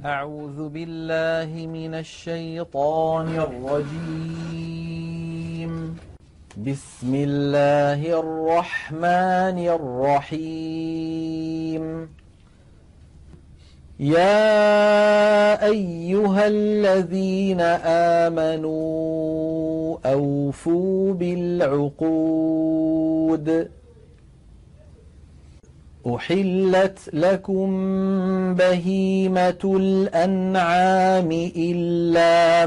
أعوذ بالله من الشيطان الرجيم. بسم الله الرحمن الرحيم. يا أيها الذين آمنوا أوفوا بالعقود. أحلت لكم بهيمة الأنعام إلا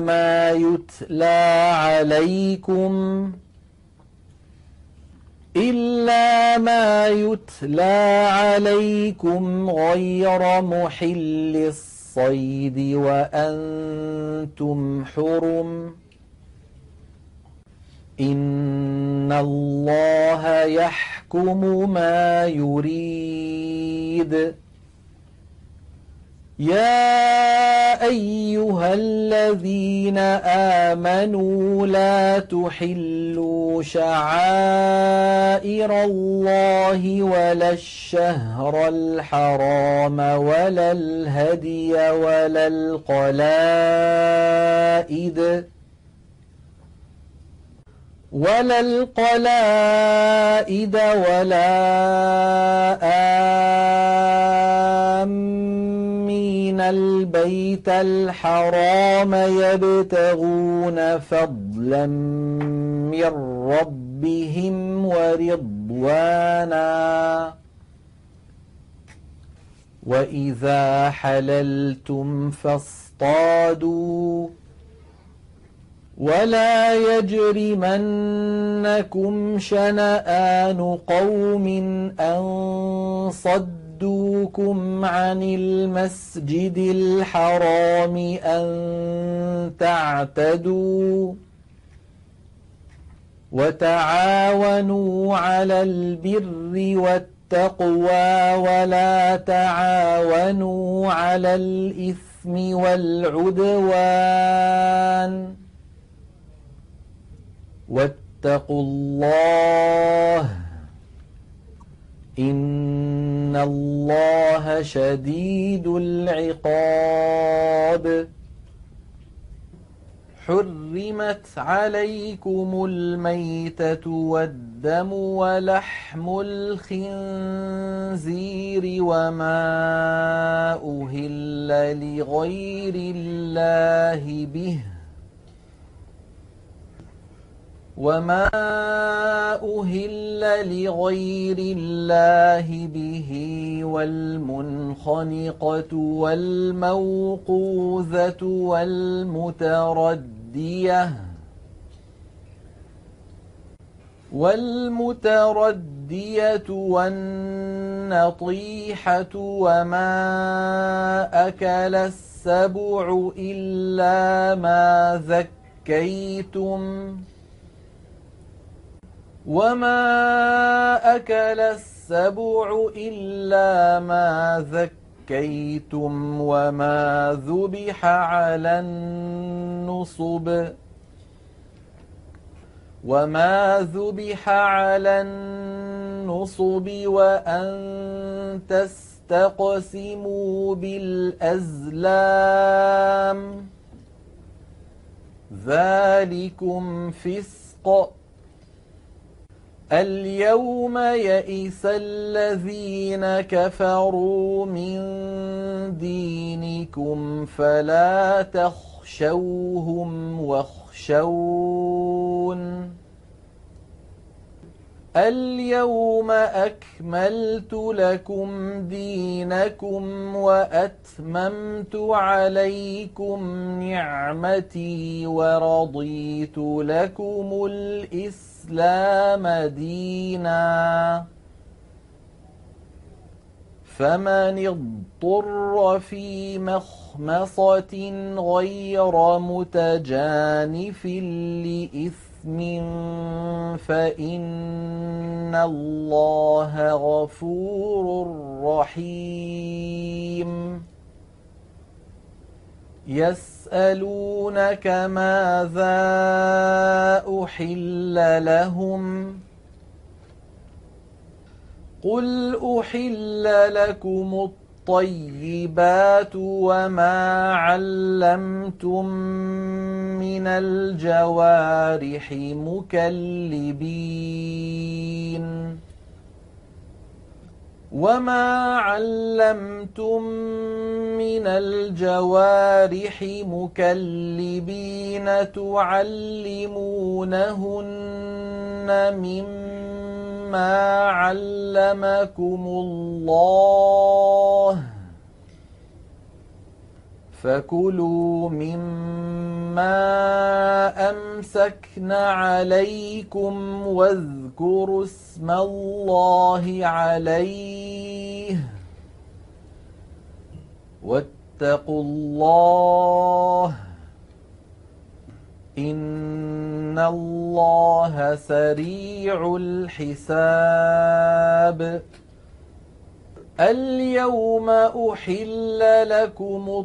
ما يتلى عليكم غير محل الصيد وأنتم حرم. إن الله يحكم ما يريد. يا أيها الذين آمنوا لا تحلوا شعائر الله ولا الشهر الحرام ولا الهدي ولا القلائد ولا آمين البيت الحرام يبتغون فضلا من ربهم ورضوانا. وإذا حللتم فاصطادوا ولا يجرمنكم شنآن قوم أن صدوكم عن المسجد الحرام أن تعتدوا. وتعاونوا على البر والتقوى ولا تعاونوا على الإثم والعدوان. واتقوا الله إن الله شديد العقاب. حرمت عليكم الميتة والدم ولحم الخنزير وما أهل لغير الله به والمنخنقة والموقوذة والمتردية والنطيحة وما أكل السبع إلا ما ذكيتم وما ذبح على النصب وأن تستقسموا بالأزلام ذلكم فسق. اليوم يئس الذين كفروا من دينكم فلا تخشوهم واخشون. اليوم أكملت لكم دينكم وأتممت عليكم نعمتي ورضيت لكم الإسلام دينا. فمن اضطر في مخمصة غير متجانف لإثم فإن الله غفور رحيم. يسألونك ماذا أحل لهم قل أحل لكم الطيبات وما علمتم من الجوارح مكلبين تعلمونهن مما علمكم الله فكلوا مما أمسكن عليكم واذكروا اسم الله عليه واتقوا الله إن الله سريع الحساب اليوم أحل لكم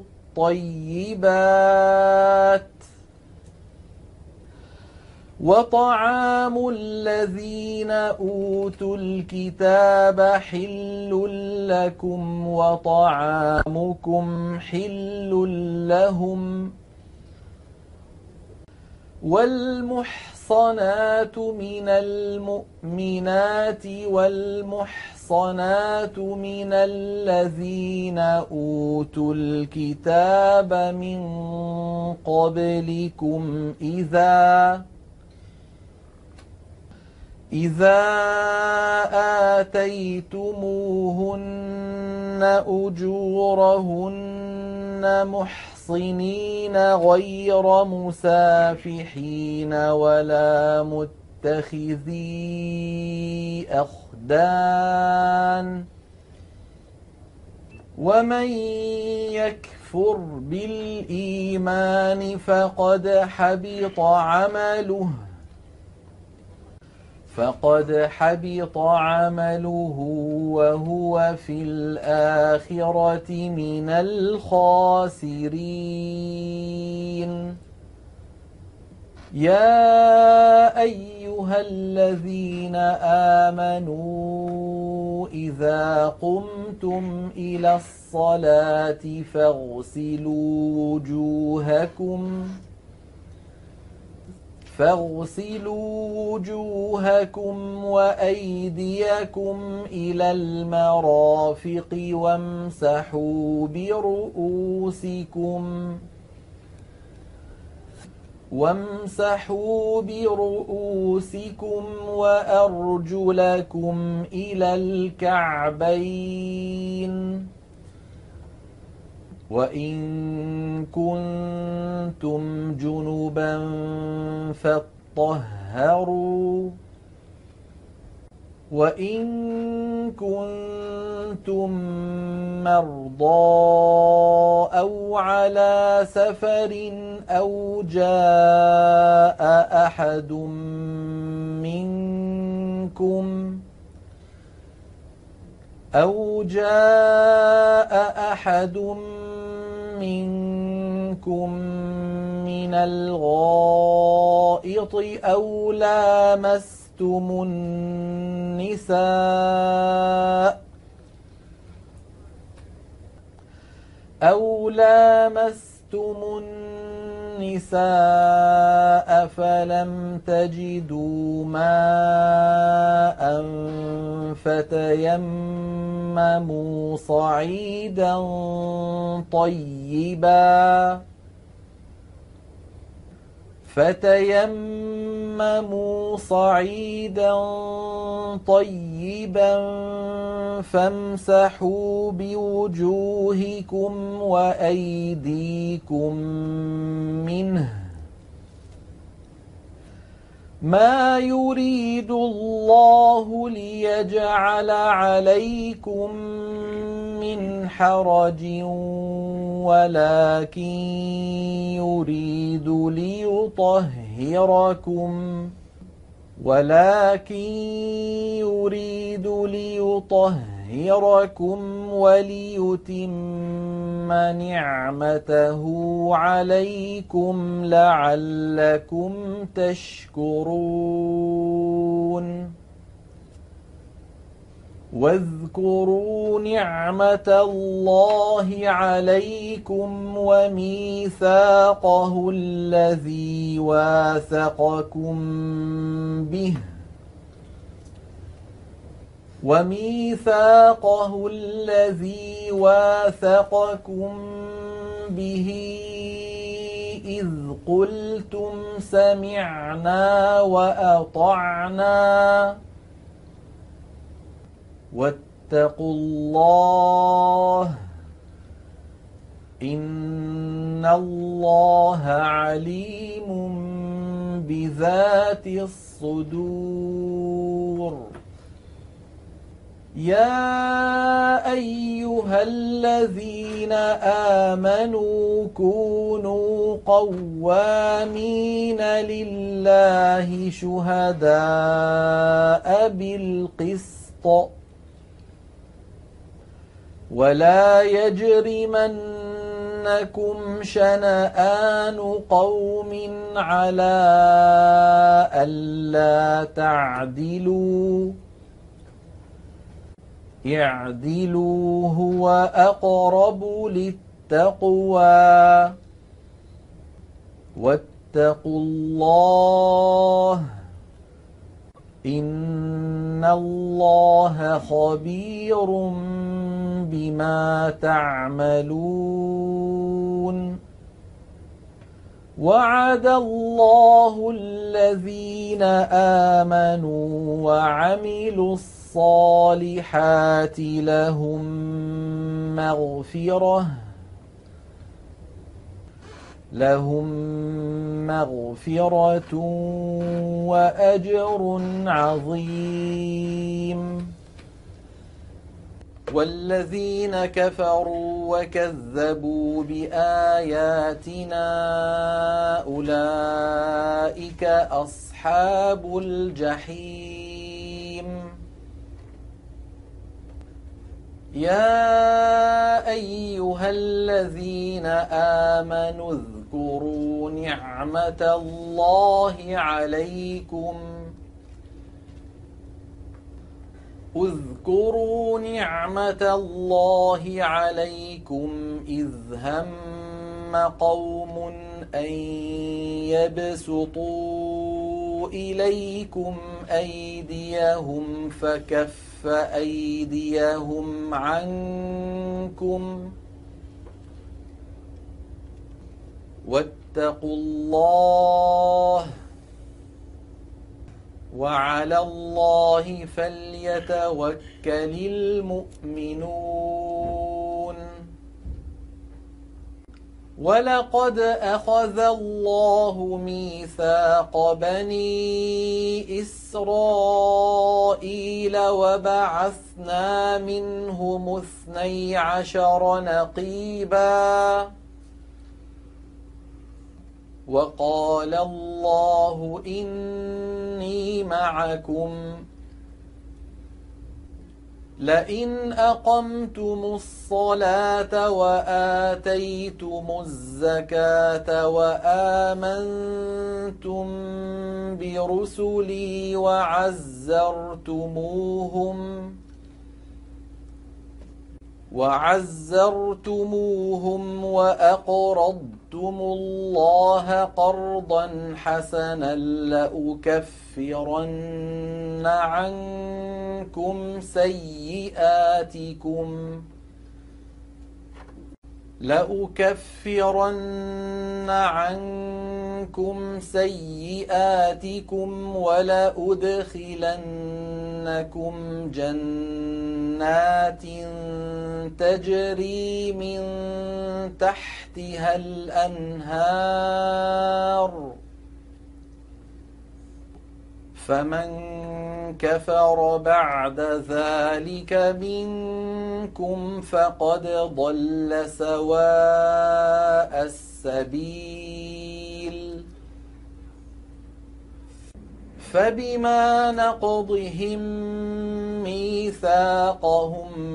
الطيبات وطعام الذين أوتوا الكتاب حل لكم وطعامكم حل لهم والمحصنات من المؤمنات والمحصنات من الذين أوتوا الكتاب من قبلكم إذا آتيتموهن أجورهن محصنين غير مسافحين ولا متخذي أخدان ومن يكفر بالإيمان فقد حبط عمله وهو في الآخرة من الخاسرين يا أيها الذين آمنوا إذا قمتم إلى الصلاة فاغسلوا وجوهكم وأيديكم إلى المرافق وامسحوا برؤوسكم وأرجلكم إلى الكعبين وإن كنتم جنبا فاطهروا وإن كنتم مرضى أو على سفر أو جاء أحد منكم من الغائط أو لامستم النساء فلم تجدوا ماء فتيمموا صعيدا طيبا فامسحوا بوجوهكم وأيديكم منه ما يريد الله ليجعل عليكم من حرج ولكن يريد ليطهركم وليتم نعمته عليكم لعلكم تشكرون واذكروا نعمة الله عليكم وميثاقه الذي واثقكم به إذ قلتم سمعنا وأطعنا واتقوا الله إن الله عليم بذات الصدور. يا أيها الذين آمنوا كونوا قوامين لله شهداء بالقسط ولا يجرمنكم شنآن قوم على ألا تعدلوا اعدلوا هو أقرب للتقوى واتقوا الله إن الله خبير بما تعملون. وعد الله الذين آمنوا وعملوا الصالحات لهم مغفرة وأجر عظيم. والذين كفروا وكذبوا بآياتنا أولئك أصحاب الجحيم. يا أيها الذين آمنوا اذكروا نعمة الله عليكم إذ هم قوم أن يبسطوا إليكم أيديهم فكف أيديهم عنكم واتقوا الله وعلى الله فليتوكل المؤمنون. ولقد أخذ الله ميثاق بني إسرائيل وبعثنا منهم 12 نقيبا وقال الله إني معكم لئن أقمتم الصلاة وآتيتم الزكاة وآمنتم برسلي وعزرتموهم وأقرضتم الله قرضا حسنا لأكفرن عنكم سيئاتكم ولأدخلنكم جنات تجري من تحتها الأنهار فمن كفر بعد ذلك منكم فقد ضل سواء السبيل. فبما نقضهم ميثاقهم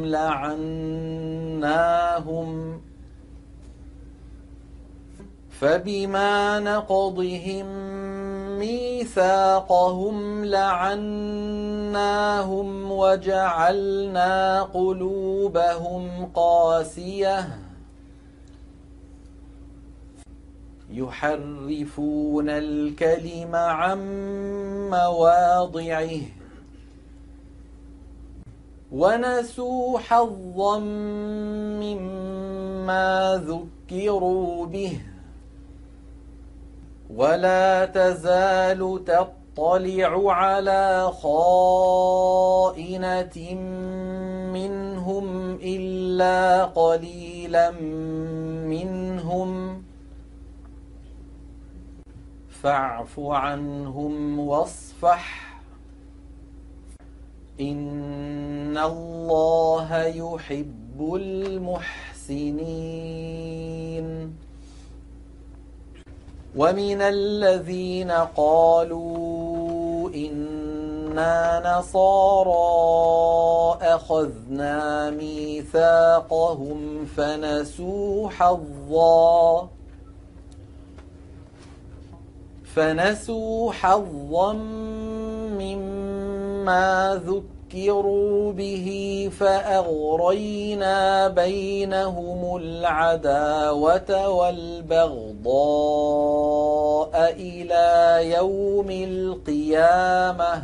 ميثاقهم لعناهم وجعلنا قلوبهم قاسية يحرفون الكلم عن مواضعه ونسوا حظا مما ذكروا به ولا تزال تطلع على خائنة منهم إلا قليلا منهم فاعف عنهم واصفح إن الله يحب المحسنين ومن الذين قالوا إنا نصارى أخذنا ميثاقهم فنسوا حظا مما ذكروا به فأغرينا بينهم العداوة والبغضاء إلى يوم القيامة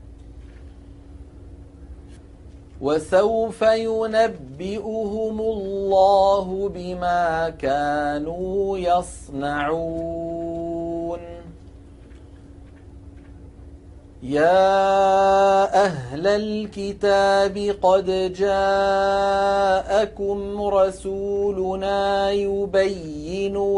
وسوف ينبئهم الله بما كانوا يصنعون يا أهل الكتاب قد جاءكم رسولنا يبين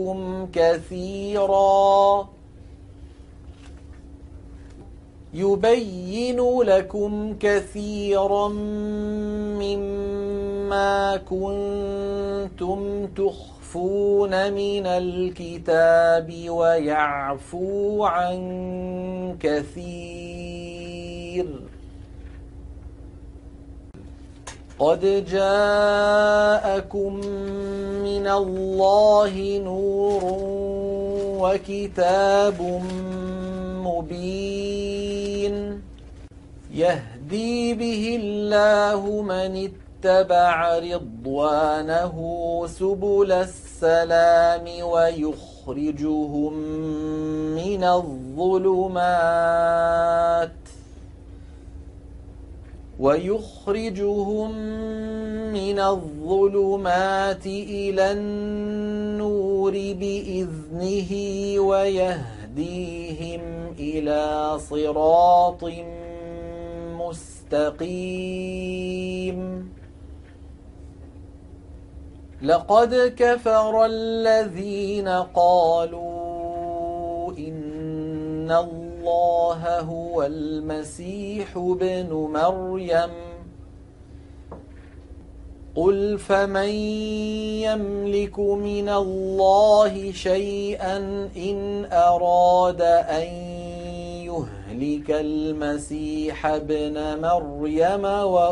لكم كثيرا مما كنتم تخفون من الكتاب ويعفو عن كثير قد جاءكم من الله نور وكتاب مبين يهدي به الله من اتبع رضوانه سبل السلام ويخرجهم من الظلمات إلى النور بإذنه ويهديهم إلى صراط مستقيم لقد كفر الذين قالوا إن الله هو المسيح ابن مريم قل فمن يملك من الله شيئا إن أراد أن يهلك المسيح ابن مريم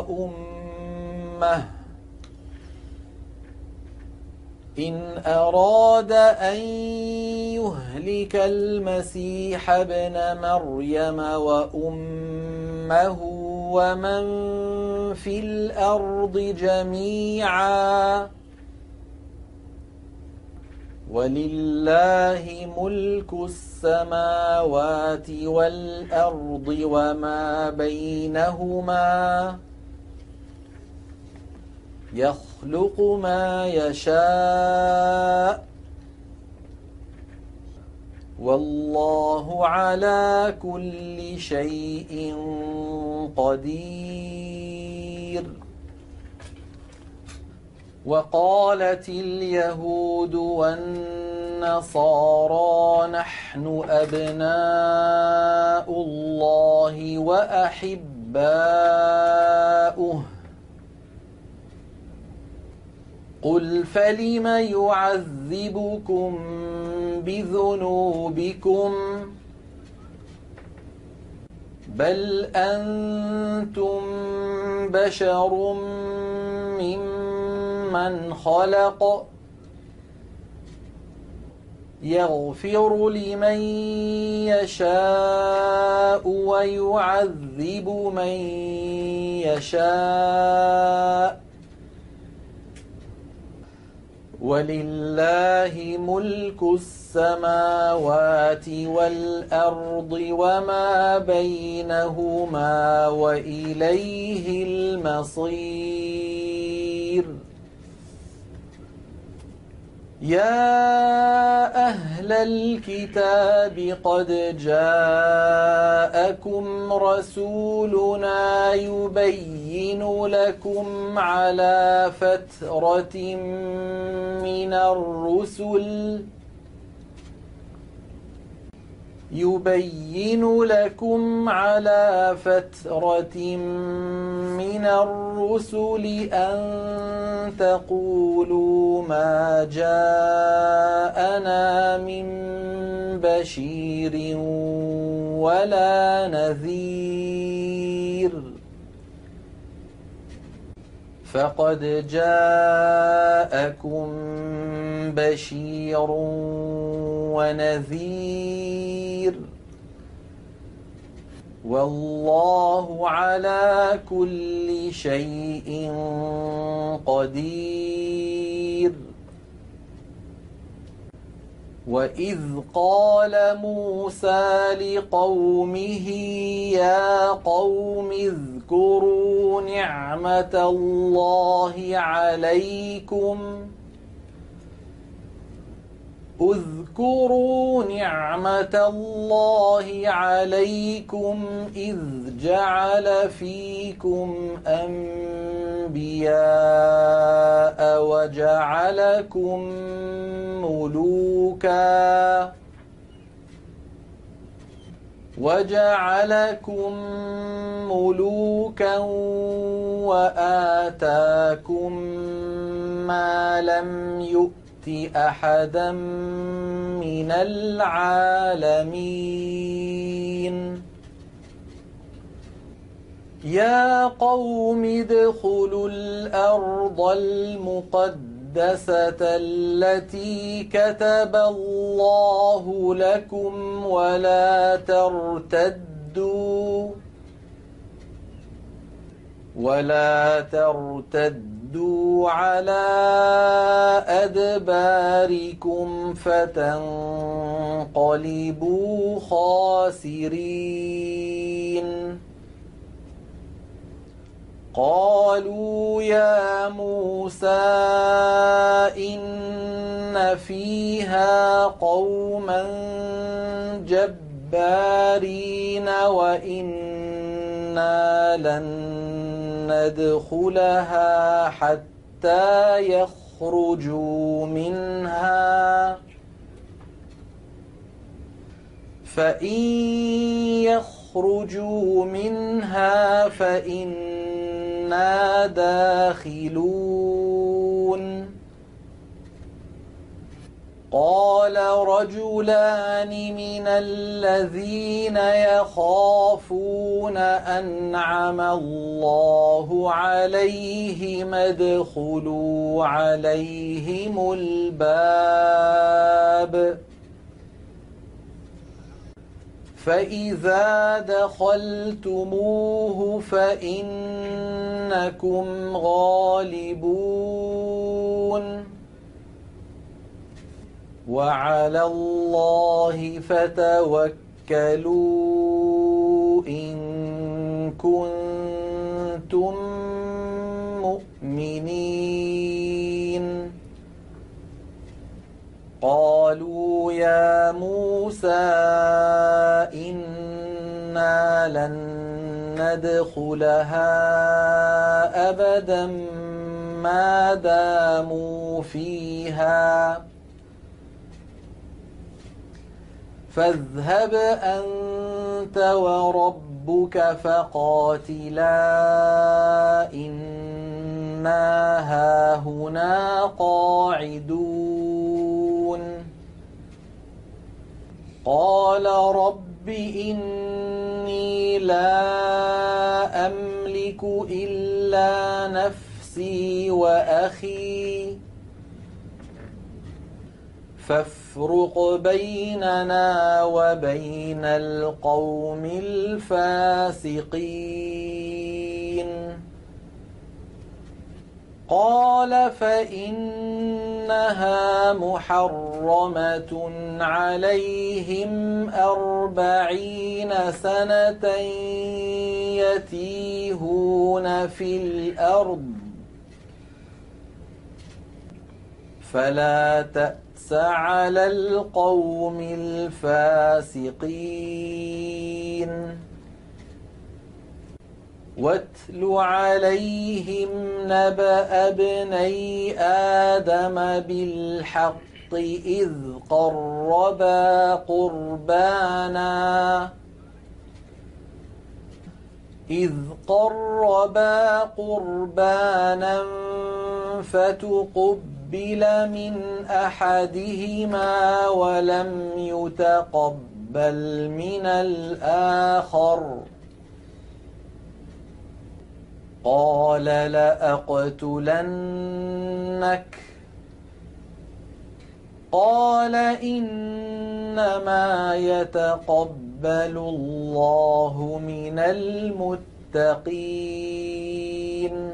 وأمه ومن في الأرض جميعا ولله ملك السماوات والأرض وما بينهما يخلق ما يشاء والله على كل شيء قدير وقالت اليهود والنصارى نحن أبناء الله وأحباؤه قل فلم يعذبكم بذنوبكم بل أنتم بشر ممن خلق يغفر لمن يشاء ويعذب من يشاء ولله ملك السماوات والأرض وما بينهما وإليه المصير يا أهل الكتاب قد جاءكم رسولنا يبين لكم على فترة من الرسل أن تقولوا ما جاءنا من بشير ولا نذير فقد جاءكم بشير ونذير والله على كل شيء قدير وإذ قال موسى لقومه يا قوم اذكروا نعمة الله عليكم إذ جعل فيكم أنبياء وجعلكم ملوكا وآتاكم ما لم يؤت أحدا من العالمين يا قوم ادخلوا الأرض المقدسة التي كتب الله لكم ولا ترتدوا على أدباركم فتنقلبوا خاسرين قالوا يا موسى إن فيها قوما جبارين وإنا لن ندخلها حتى يخرجوا منها فإن يخرجوا منها فإنا داخلون قال رجلان من الذين يخافون أنعم الله عليهم ادخلوا عليهم الباب فإذا دخلتموه فإنكم غالبون وعلى الله فتوكلوا إن كنتم مؤمنين قالوا يا موسى إنا لن ندخلها أبدا ما داموا فيها فاذهب أنت وربك فقاتلا إنا هاهنا قاعدون قال رب إني لا أملك إلا نفسي وأخي فافرق بيننا وبين القوم الفاسقين. قال فإنها محرمة عليهم 40 سنة يتيهون في الأرض فلا تأس على القوم الفاسقين. واتل عليهم نبأ ابني آدم بالحق إذ قربا قربانا فتقبل من أحدهما ولم يتقبل من الآخر قال لأقتلنك. قال إنما يتقبل الله من المتقين.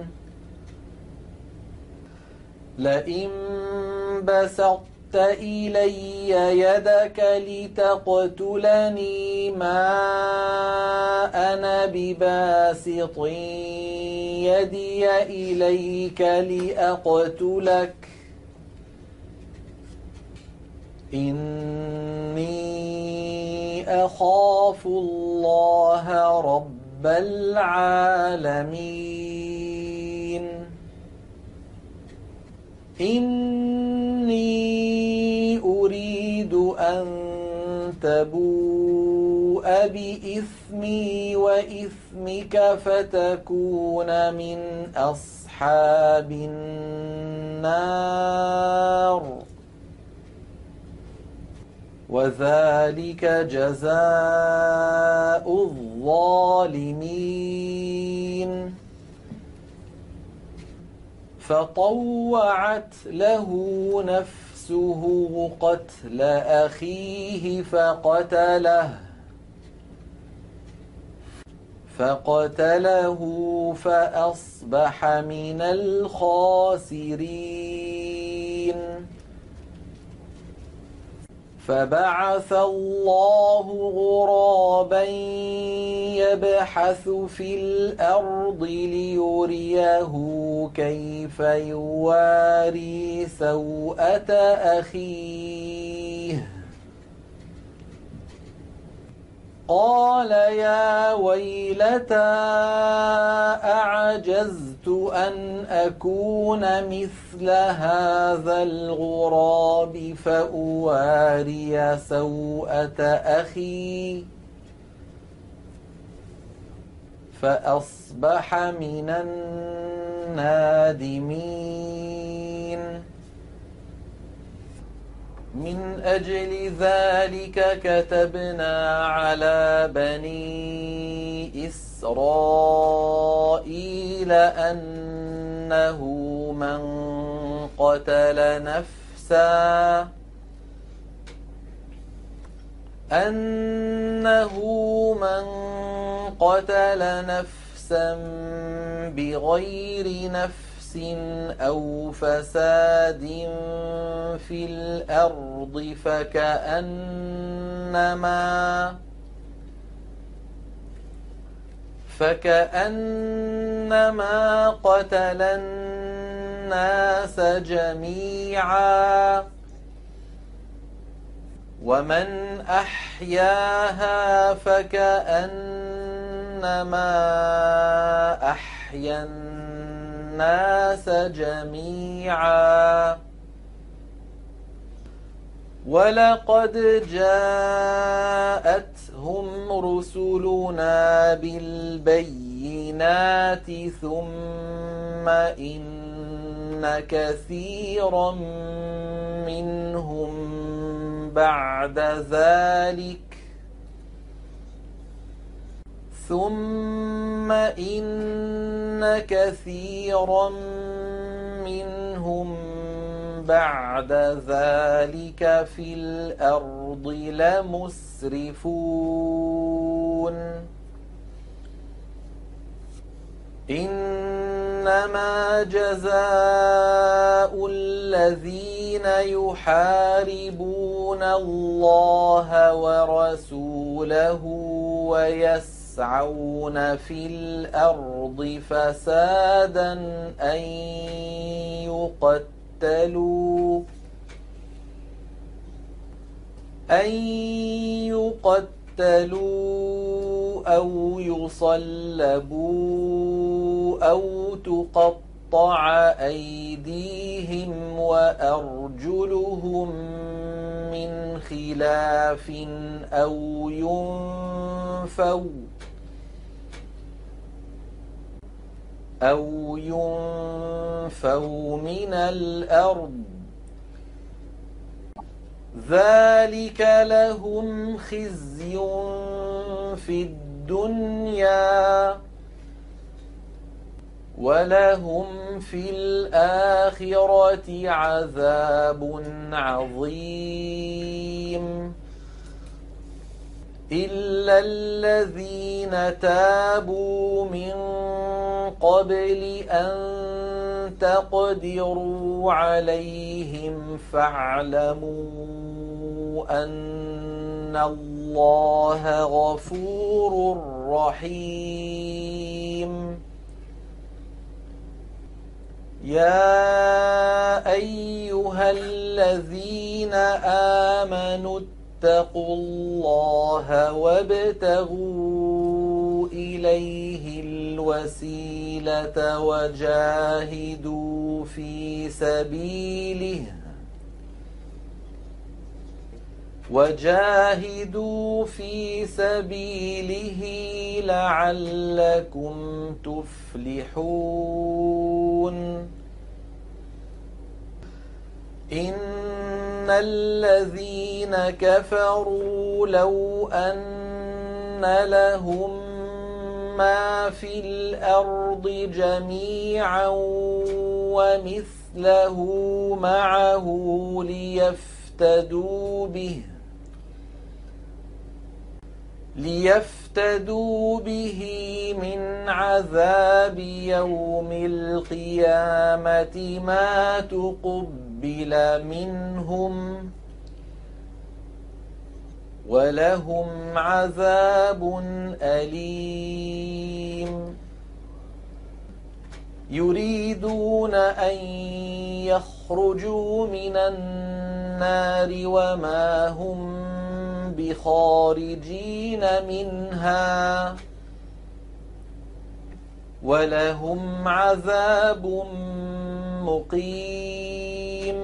لئن بسطت إلي يدك لتقتلني ما أنا بباسط يدي إليك لأقتلك إني أخاف الله رب العالمين. إني أريد أن تبوء بإثمي وإثمك فتكون من أصحاب النار وذلك جزاء الظالمين. فطوعت له نفسه قتل أخيه فقتله فأصبح من الخاسرين. فبعث الله غرابا يبحث في الأرض ليريه كيف يواري سوءة أخيه. قال يا ويلتى أعجزت أن أكون مثل هذا الغراب فأواري سوءة أخي فأصبح من النادمين. من أجل ذلك كتبنا على بني إسرائيل أنه من قتل نفسا بغير نفس أو فساد في الأرض فكأنما قتل الناس جميعا ومن أحياها فكأنما أحيا الناس جميعا. ولقد جاءتهم رسلنا بالبينات ثم إن كثيرا منهم بعد بعد ذلك في الأرض لمسرفون إنما جزاء الذين يحاربون الله ورسوله ويسعون في الأرض فسادا أن يقتلوا أو يصلبوا أو تقطع أيديهم وأرجلهم من خلاف أو ينفوا من الأرض ذلك لهم خزي في الدنيا ولهم في الآخرة عذاب عظيم إلا الذين تابوا من قبل أن تقدروا عليهم فاعلموا أن الله غفور رحيم يا أيها الذين آمنوا اتقوا الله وابتغوا إليه الوسيلة وجاهدوا في سبيله لعلكم تفلحون إن الذين كفروا لو أن لهم ما في الأرض جميعا ومثله معه ليفتدوا به من عذاب يوم القيامة ما تقبل منهم ولهم عذاب أليم يريدون أن يخرجوا من النار وما هم بخارجين منها ولهم عذاب مقيم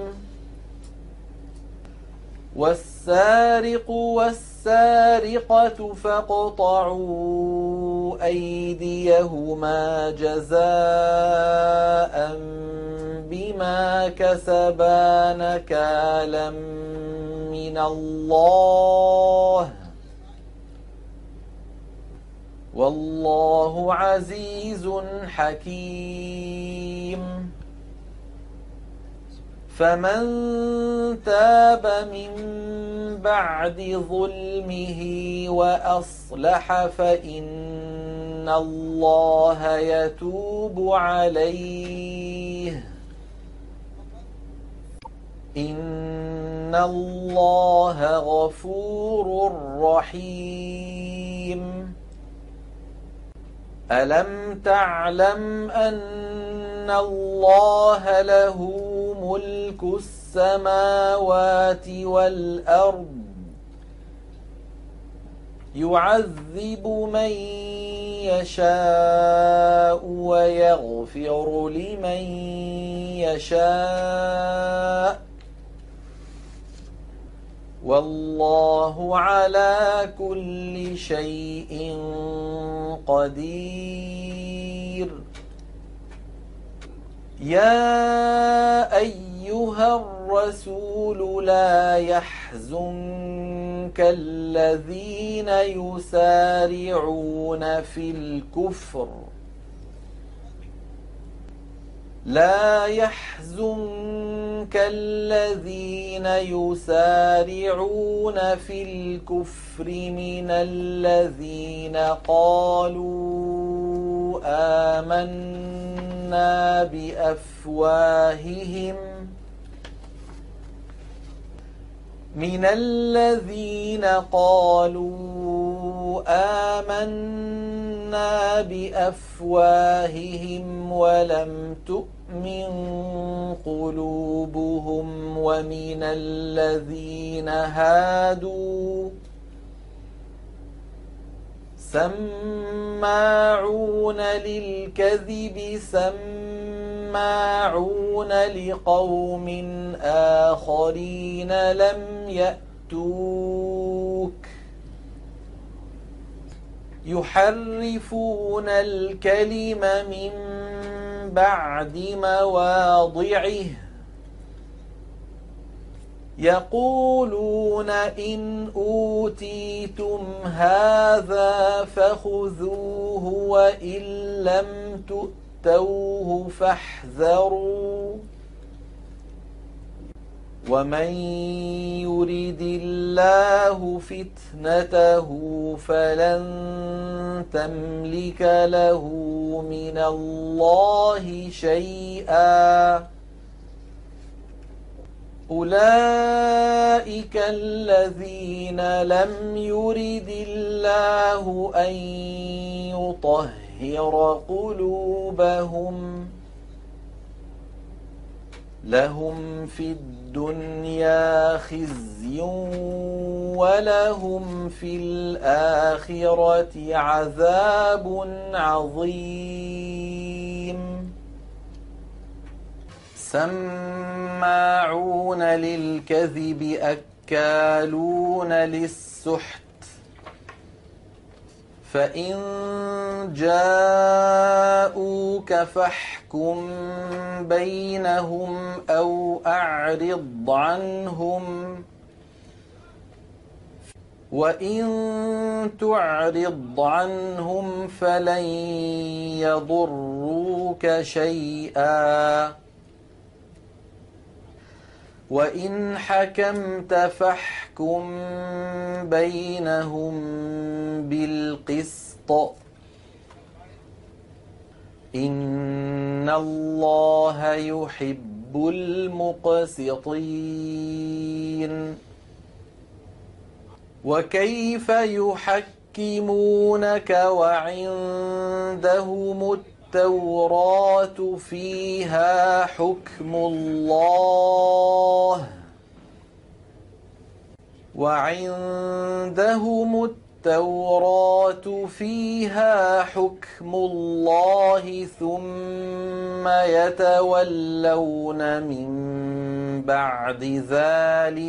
والسارق والسارقة فاقطعوا أيديهما جزاء بما كسبا نكالا من الله والله عزيز حكيم فمن تاب من بعد ظلمه وأصلح فإن الله يتوب عليه إن الله غفور رحيم ألم تعلم أن الله له ملك السماوات والأرض يعذب من يشاء ويغفر لمن يشاء والله على كل شيء قدير يا أيها الرسول لا يحزنك الذين يسارعون في الكفر لا يحزنك الذين يسارعون في الكفر من الذين قالوا آمنا بأفواههم ولم تؤمن قلوبهم ومن الذين هادوا سماعون للكذب سماعون لقوم آخرين لم يأتوك يحرفون الكلم من بعد مواضعه يقولون إن أوتيتم هذا فخذوه وإن لم تؤتوه فاحذروا ومن يرد الله فتنته فلن تملك له من الله شيئا أولئك الذين لم يرد الله أن يطهر قلوبهم لهم في الدنيا خزي ولهم في الآخرة عذاب عظيم سماعون للكذب أكالون للسحت فإن جاءوك فاحكم بينهم أو أعرض عنهم وإن تعرض عنهم فلن يضروك شيئا وإن حكمت فاحكم بينهم بالقسط إن الله يحب المقسطين وكيف يحكمونك وعندهم التوراة فيها حكم الله ثم يتولون من بعد ذلك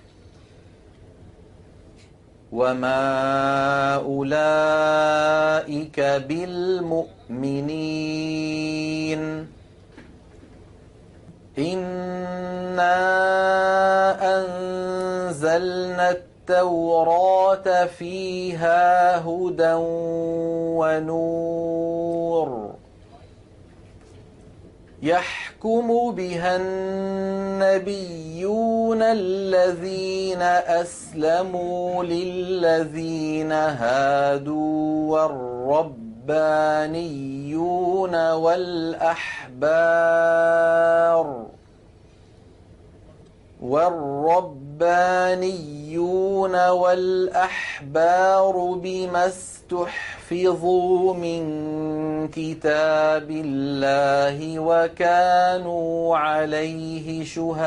وما أولئك بالمؤمنين إنا أنزلنا التوراة فيها هدى ونور يحكم بها النبيون الذين أسلموا للذين هادوا والربانيون والأحبار بما استحفظوا من كتاب الله وكانوا عليه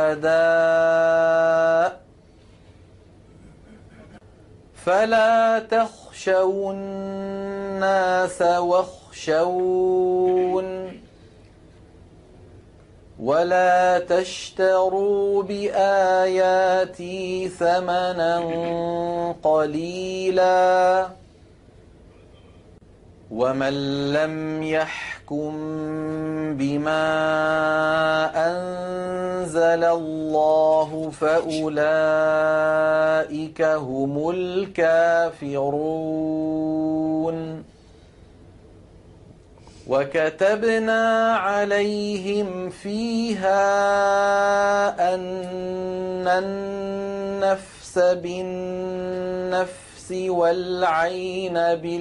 شهداء فلا تخشوا الناس واخشون ولا تشتروا بآياتي ثمنا قليلا ومن لم يحكم بما أنزل الله فأولئك هم الكافرون وكتبنا عليهم فيها أن النفس بالنفس والعين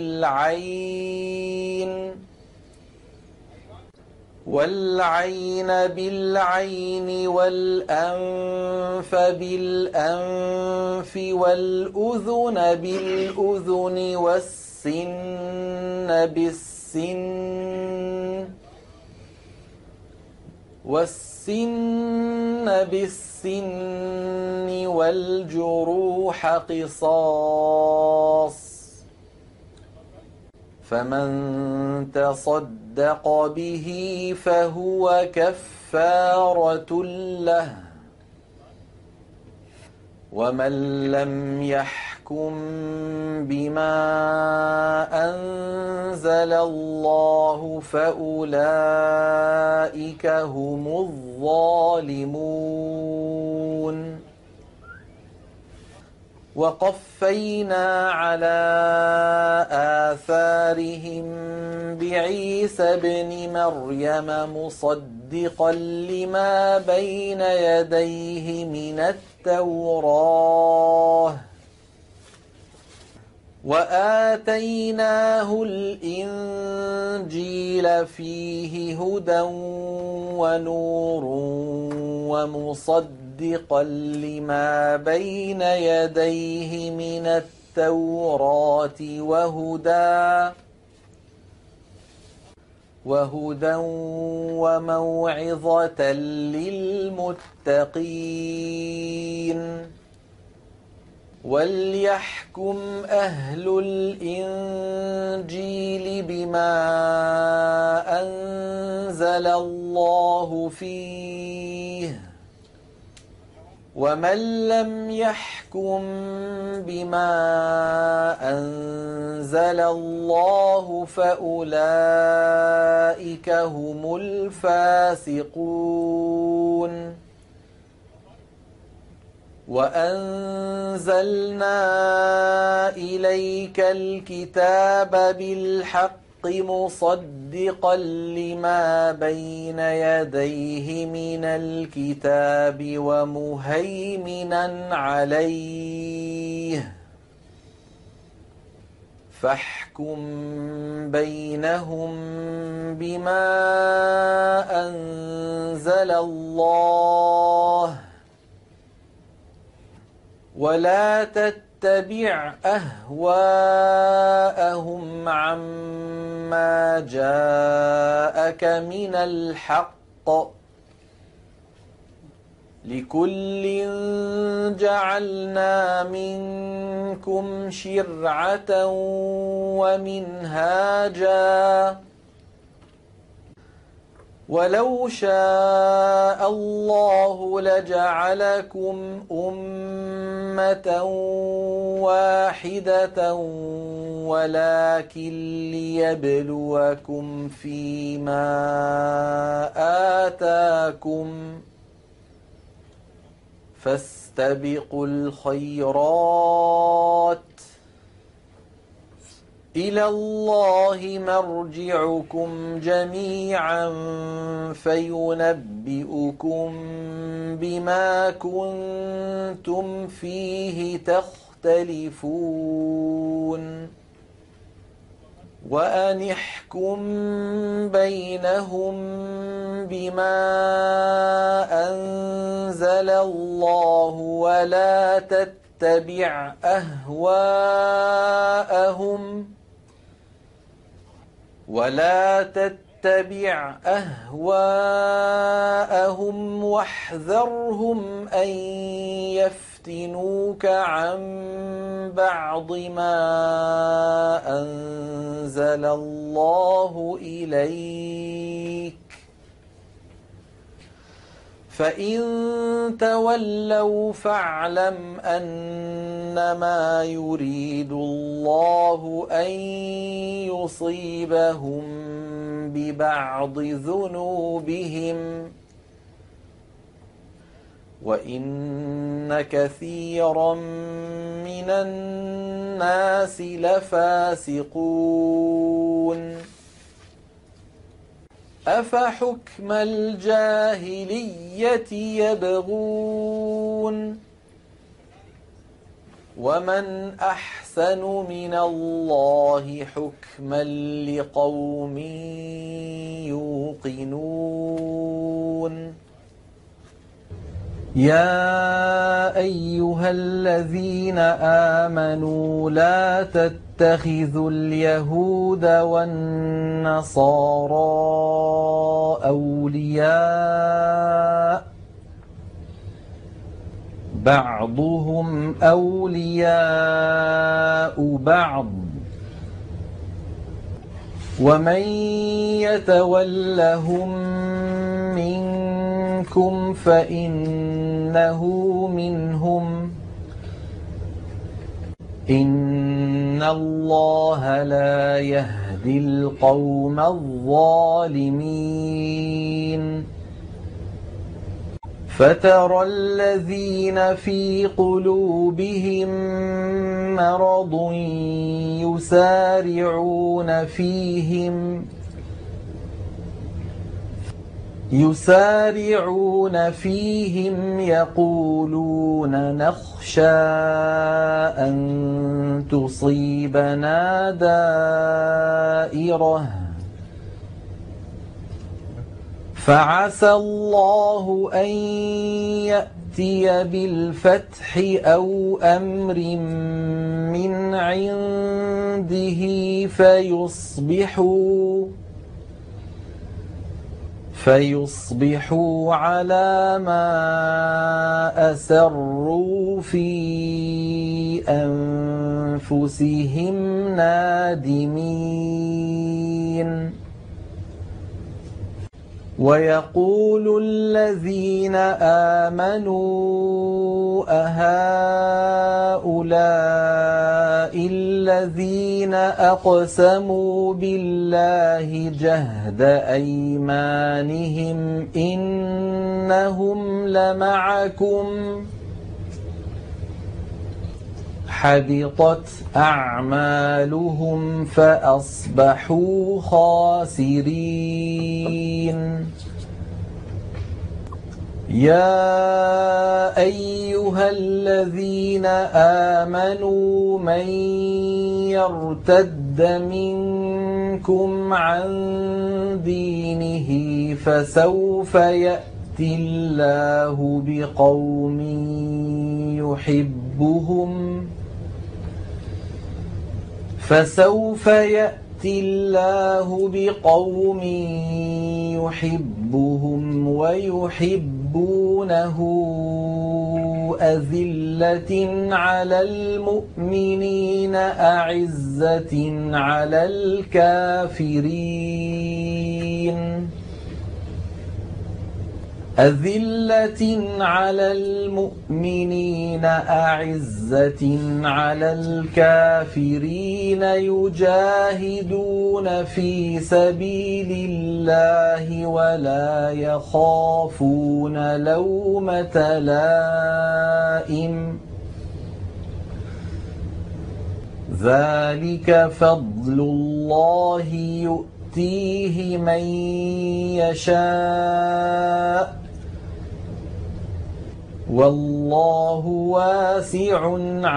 بالعين والأنف بالأنف والأذن بالأذن والسن بالسن والجروح قصاص، فمن تصدق به فهو كفارة له، ومن لم يحكم بما أنزل الله فأولئك هم الظالمون. وقفينا على آثارهم بعيسى ابن مريم مصدقا لما بين يديه من التوراة، وآتيناه الإنجيل فيه هدى ونور ومصدقا لما بين يديه من التوراة وهدى وموعظة للمتقين. وليحكم أهل الإنجيل بما أنزل الله فيه، ومن لم يحكم بما أنزل الله فأولئك هم الفاسقون. وأنزلنا إليك الكتاب بالحق مصدقا لما بين يديه من الكتاب ومهيمنا عليه، فاحكم بينهم بما أنزل الله، ولا تتبع أهواءهم عما جاءك من الحق، لكل جعلنا منكم شرعة ومنهاجا، ولو شاء الله لجعلكم أمة واحدة ولكن ليبلوكم فيما آتاكم، فاستبقوا الخيرات، إلى الله مرجعكم جميعا فينبئكم بما كنتم فيه تختلفون. وأن احكم بينهم بما أنزل الله ولا تتبع أهواءهم واحذرهم أن يفتنوك عن بعض ما أنزل الله إليك، فإن تولوا فاعلم أنما يريد الله أن يصيبهم ببعض ذنوبهم، وإن كثيرا من الناس لفاسقون. أفحكم الجاهلية يبغون ومن أحسن من الله حكما لقوم يوقنون يا أيها الذين آمنوا لا تتخذوا اليهود والنصارى أولياء بعضهم أولياء بعض ومن يتولهم منكم فإنه منهم إن الله لا يهدي القوم الظالمين فترى الذين في قلوبهم مرض يسارعون فيهم يقولون نخشى أن تصيبنا دائرة فعسى الله أن يأتي بالفتح أو أمر من عنده فيصبحوا على ما أسروا في أنفسهم نادمين ويقول الذين آمنوا أهؤلاء الذين أقسموا بالله جهد أيمانهم إنهم لمعكم حبطت أعمالهم فأصبحوا خاسرين يا أيها الذين آمنوا من يرتد منكم عن دينه فسوف يأتي الله بقوم يحبهم ويحبونه أذلة على المؤمنين أعزة على الكافرين يجاهدون في سبيل الله ولا يخافون لومة لائم ذلك فضل الله يؤتيه من يشاء والله واسع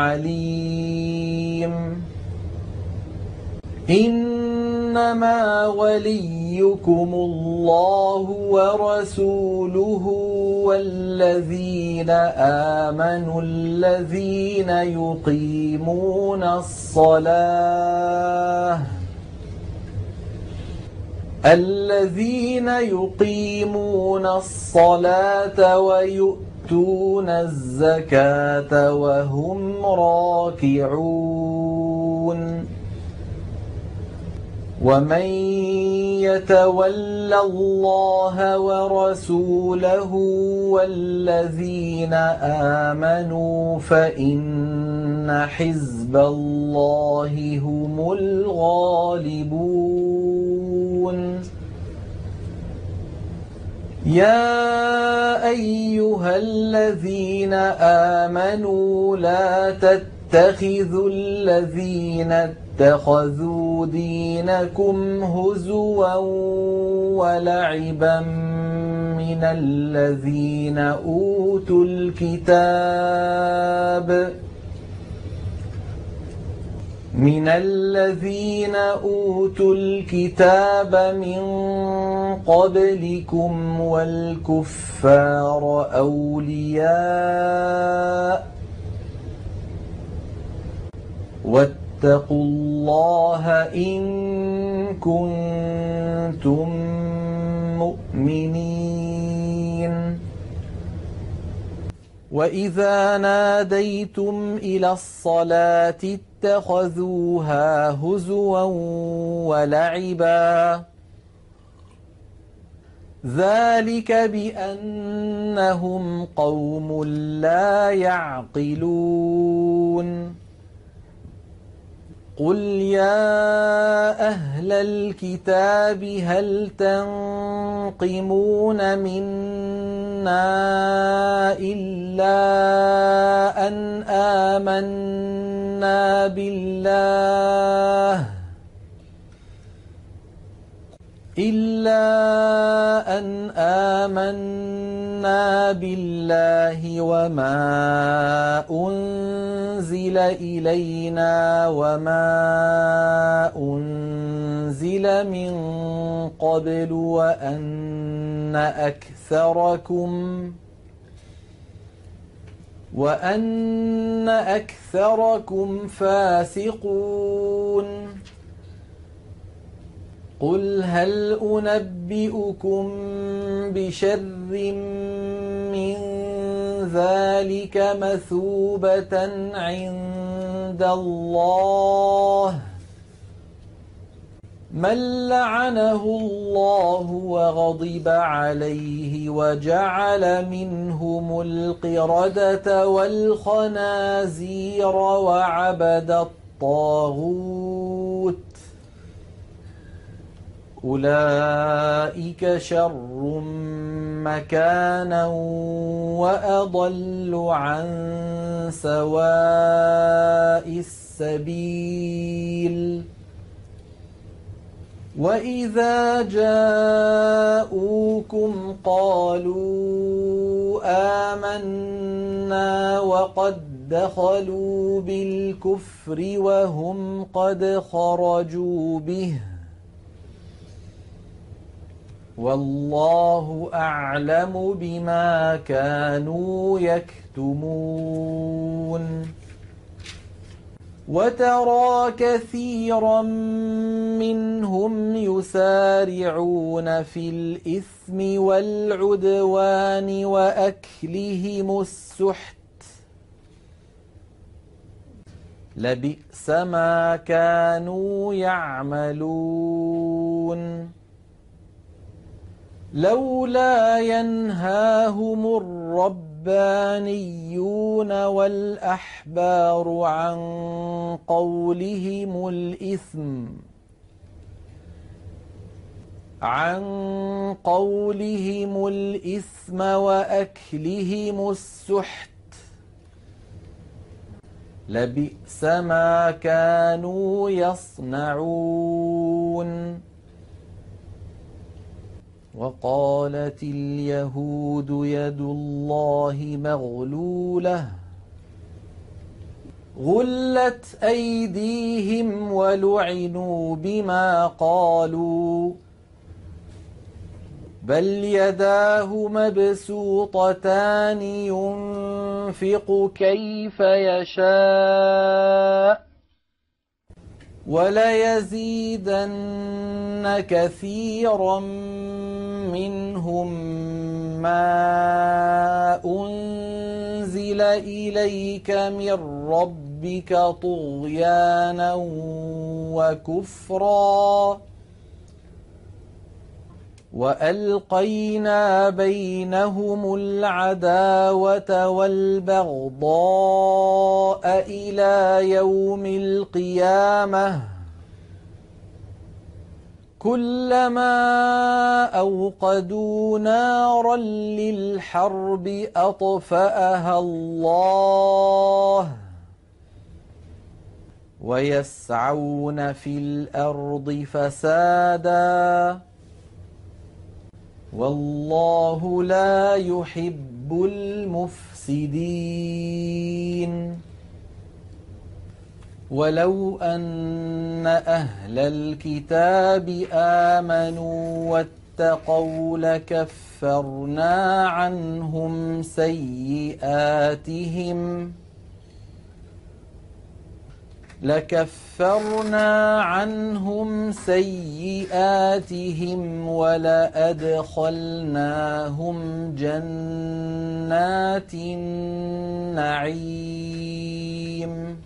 عليم إنما وليكم الله ورسوله والذين آمنوا الذين يقيمون الصلاة ويؤتون الزكاة وهم راكعون ومن يتول الله ورسوله والذين آمنوا فإن حزب الله هم الغالبون يا أيها الذين آمنوا لا تتخذوا الذين اتخذوا دينكم هزوا ولعبا من الذين أوتوا الكتاب من قبلكم والكفار أولياء واتقوا الله إن كنتم مؤمنين. وإذا ناديتم إلى الصلاة اتخذوها هزوا ولعبا ذلك بأنهم قوم لا يعقلون. قل يا أهل الكتاب هل تنقمون منا إلا أن آمنا بالله وما أنزل إلينا وما أنزل من قبل وأن أكثركم فاسقون. قل هل أنبئكم بشر من ذلك مثوبة عند الله من لعنه الله وغضب عليه وجعل منهم القردة والخنازير وعبد الطاغوت أولئك شر مكانا وأضل عن سواء السبيل. وإذا جاءوكم قالوا آمنا وقد دخلوا بالكفر وهم قد خرجوا به والله أعلم بما كانوا يكتمون. وترى كثيرا منهم يسارعون في الإثم والعدوان وأكلهم السحت لبئس ما كانوا يعملون. لولا ينهاهم الربانيون والأحبار عن قولهم الإثم وأكلهم السحت لبئس ما كانوا يصنعون. وقالت اليهود يد الله مغلولة غلت أيديهم ولعنوا بما قالوا بل يداه مبسوطتان ينفق كيف يشاء وليزيدن كثيرا منهم ما أنزل إليك من ربك طغيانا وكفرا وألقينا بينهم العداوة والبغضاء إلى يوم القيامة كلما أوقدوا نارا للحرب أطفأها الله ويسعون في الأرض فسادا والله لا يحب المفسدين. ولو أن أهل الكتاب آمنوا واتقوا لكفرنا عنهم سيئاتهم ولأدخلناهم جنات النعيم.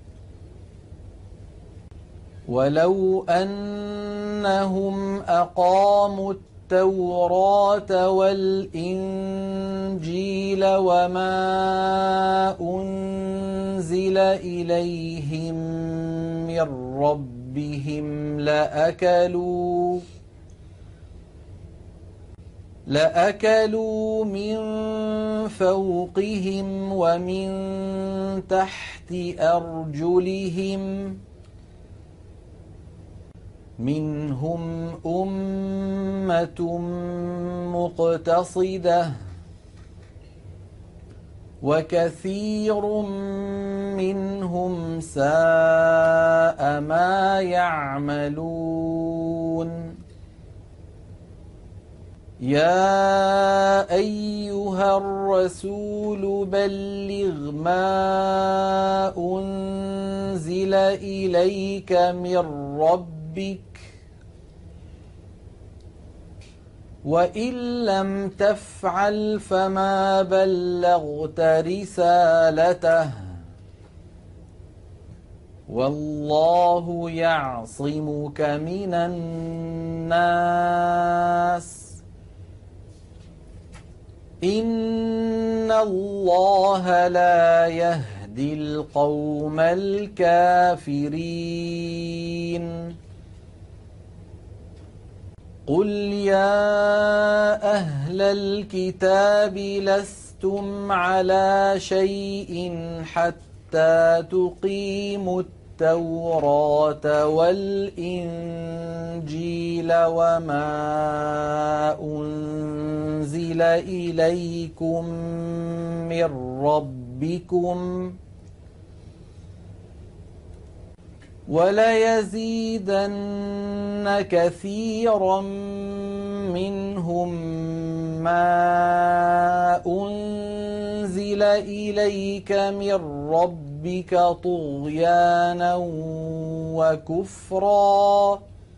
ولو أنهم أقاموا التوراة والإنجيل وما أنزل إليهم من ربهم لأكلوا من فوقهم ومن تحت أرجلهم منهم أمة مقتصدة وكثير منهم ساء ما يعملون. يا أيها الرسول بلغ ما أنزل إليك من ربك وإن لم تفعل فما بلغت رسالته والله يعصمك من الناس إن الله لا يهدي القوم الكافرين. قل يا أهل الكتاب لستم على شيء حتى تقيموا التوراة والإنجيل وما أنزل إليكم من ربكم وليزيدن كثيرا منهم ما أنزل إليك من ربك طغيانا وكفرا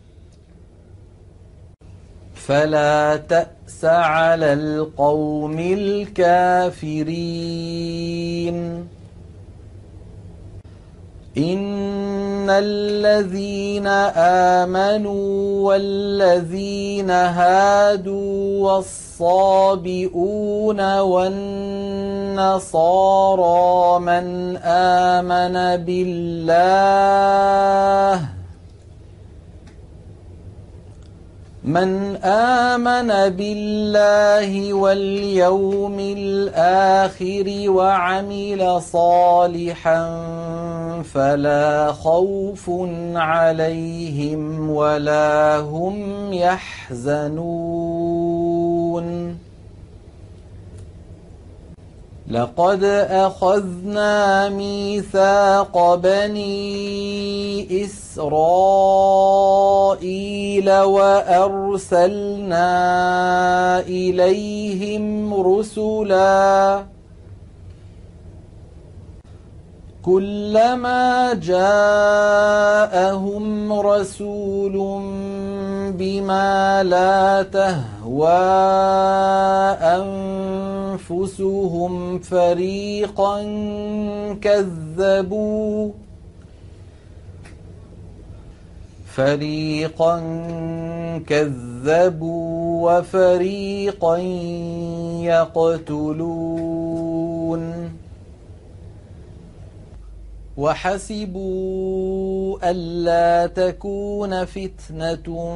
فلا تأس على القوم الكافرين. إن الذين آمنوا والذين هادوا والصابئون والنصارى من آمن بالله واليوم الآخر وعمل صالحا فلا خوف عليهم ولا هم يحزنون. لقد أخذنا ميثاق بني إسرائيل وأرسلنا إليهم رسلا كلما جاءهم رسول بما لا تهوى أنفسهم فريقا كذبوا وفريقا يقتلون. وحسبوا ألا تكون فتنة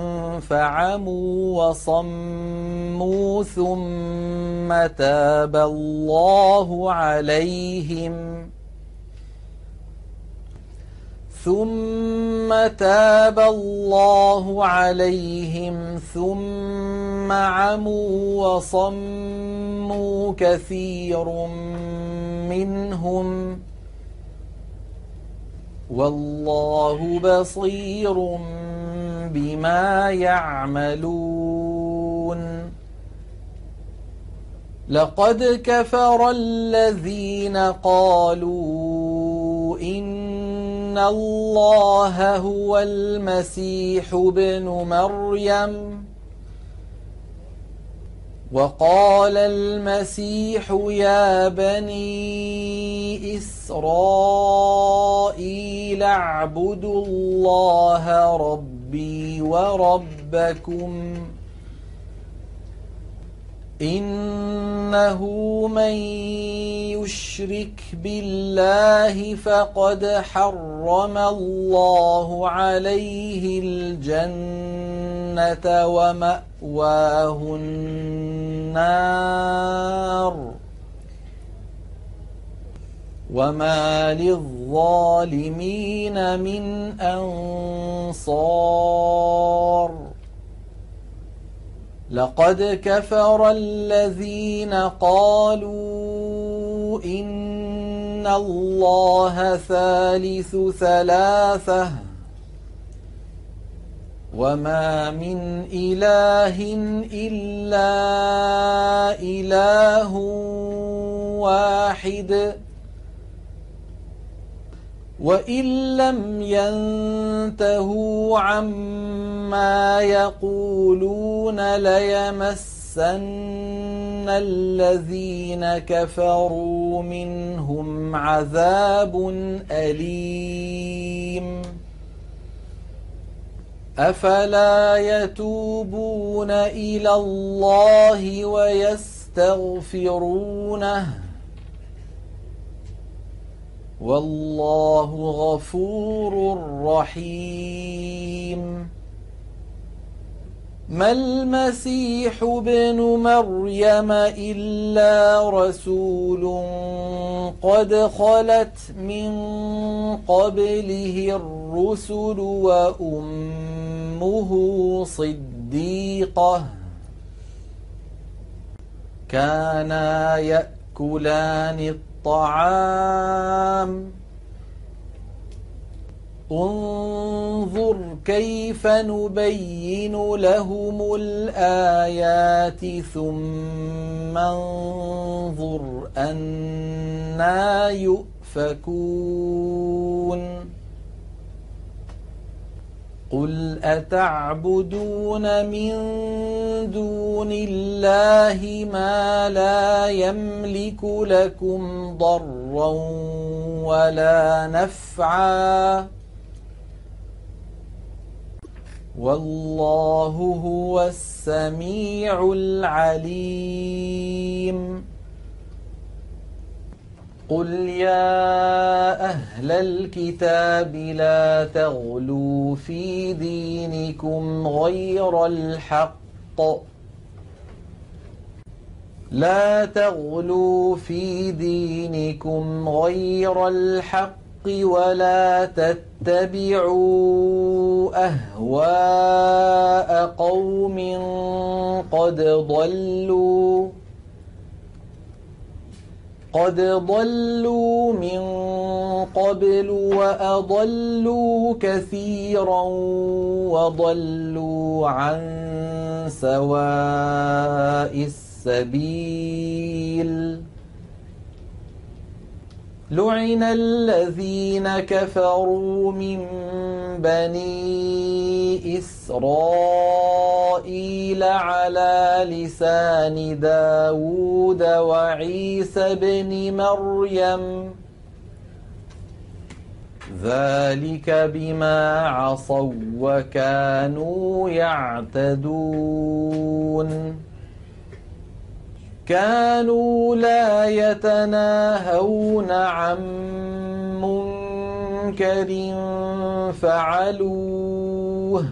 فعموا وصموا ثم تاب الله عليهم ثم تاب الله عليهم ثم عموا وصموا كثير منهم والله بصير بما يعملون لقد كفر الذين قالوا إن الله هو المسيح ابن مريم وقال المسيح يا بني إسرائيل اعبدوا الله ربي وربكم إنه من يشرك بالله فقد حرم الله عليه الجنة ومأواه النار وما للظالمين من أنصار لقد كفر الذين قالوا إن الله ثالث ثلاثة وما من إله إلا إله واحد وإن لم ينتهوا عما يقولون ليمسن الذين كفروا منهم عذاب أليم أفلا يتوبون إلى الله ويستغفرونه والله غفور رحيم ما المسيح ابن مريم إلا رسول قد خلت من قبله الرسل وأمه صديقة كانا يأكلان الطعام انظر كيف نبين لهم الآيات ثم انظر أنى يؤفكون قل أتعبدون من دون الله ما لا يملك لكم ضرا ولا نفعا والله هو السميع العليم قل يا أهل الكتاب لا تغلوا في دينكم غير الحق ولا تتبعوا أهواء قوم قد ضلوا من قبل وأضلوا كثيرا وضلوا عن سواء السبيل لعن الذين كفروا من بني إسرائيل على لسان داود وعيسى بن مريم ذلك بما عصوا وكانوا يعتدون كانوا لا يتناهون عن منكر فعلوه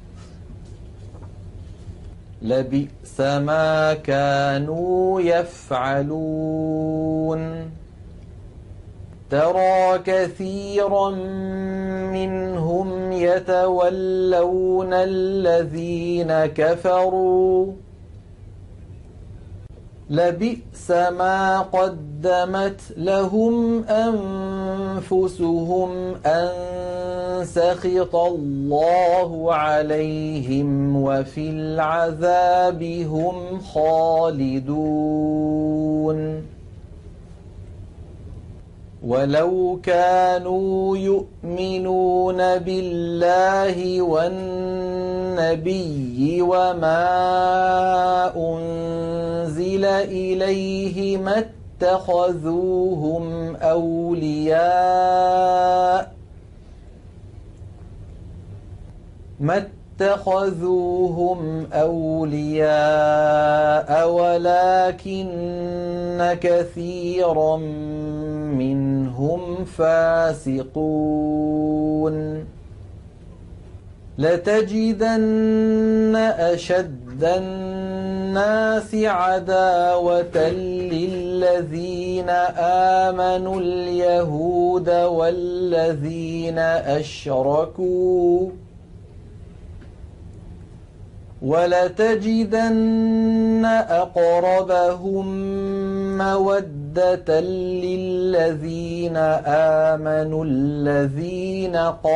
لبئس ما كانوا يفعلون. لبئس ما كانوا يفعلون. لبئس ما كانوا يفعلون. لبئس ما كانوا يفعلون. لبئس ما كانوا يفعلون. لبئس ما كانوا يفعلون. لبئس ما كانوا يفعلون. لبئس ما كانوا يفعلون. لبئس ما كانوا يفعلون. لبئس ما كانوا يفعلون. ترى كثيرا منهم يتولون الذين كفروا لبئس ما قدمت لهم أنفسهم أن سخط الله عليهم وفي العذاب هم خالدون ولو كانوا يؤمنون بالله والنبي وما أنزل إليه ما اتخذوهم أولياء ولكن كثيرا منهم فاسقون لتجدن أشد الناس عداوة للذين آمنوا اليهود والذين أشركوا ولتجدن أقربهم مودة للذين آمنوا الذين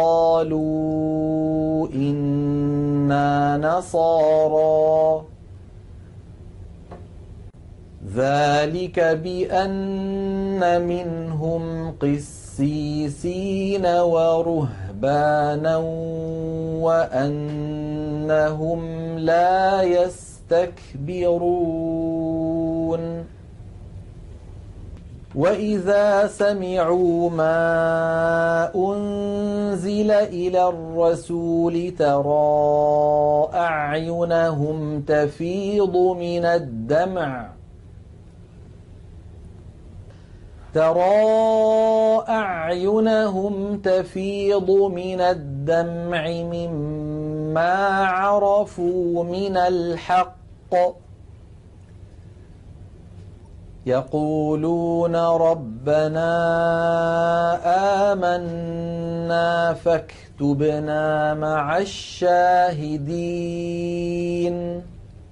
قالوا إنا نصارى ذلك بأن منهم قسيسين ورهبانا وأنهم لا يستكبرون وإذا سمعوا ما أنزل إلى الرسول ترى أعينهم تفيض من الدمع مما عرفوا من الحق يقولون ربنا آمنا فاكتبنا مع الشاهدين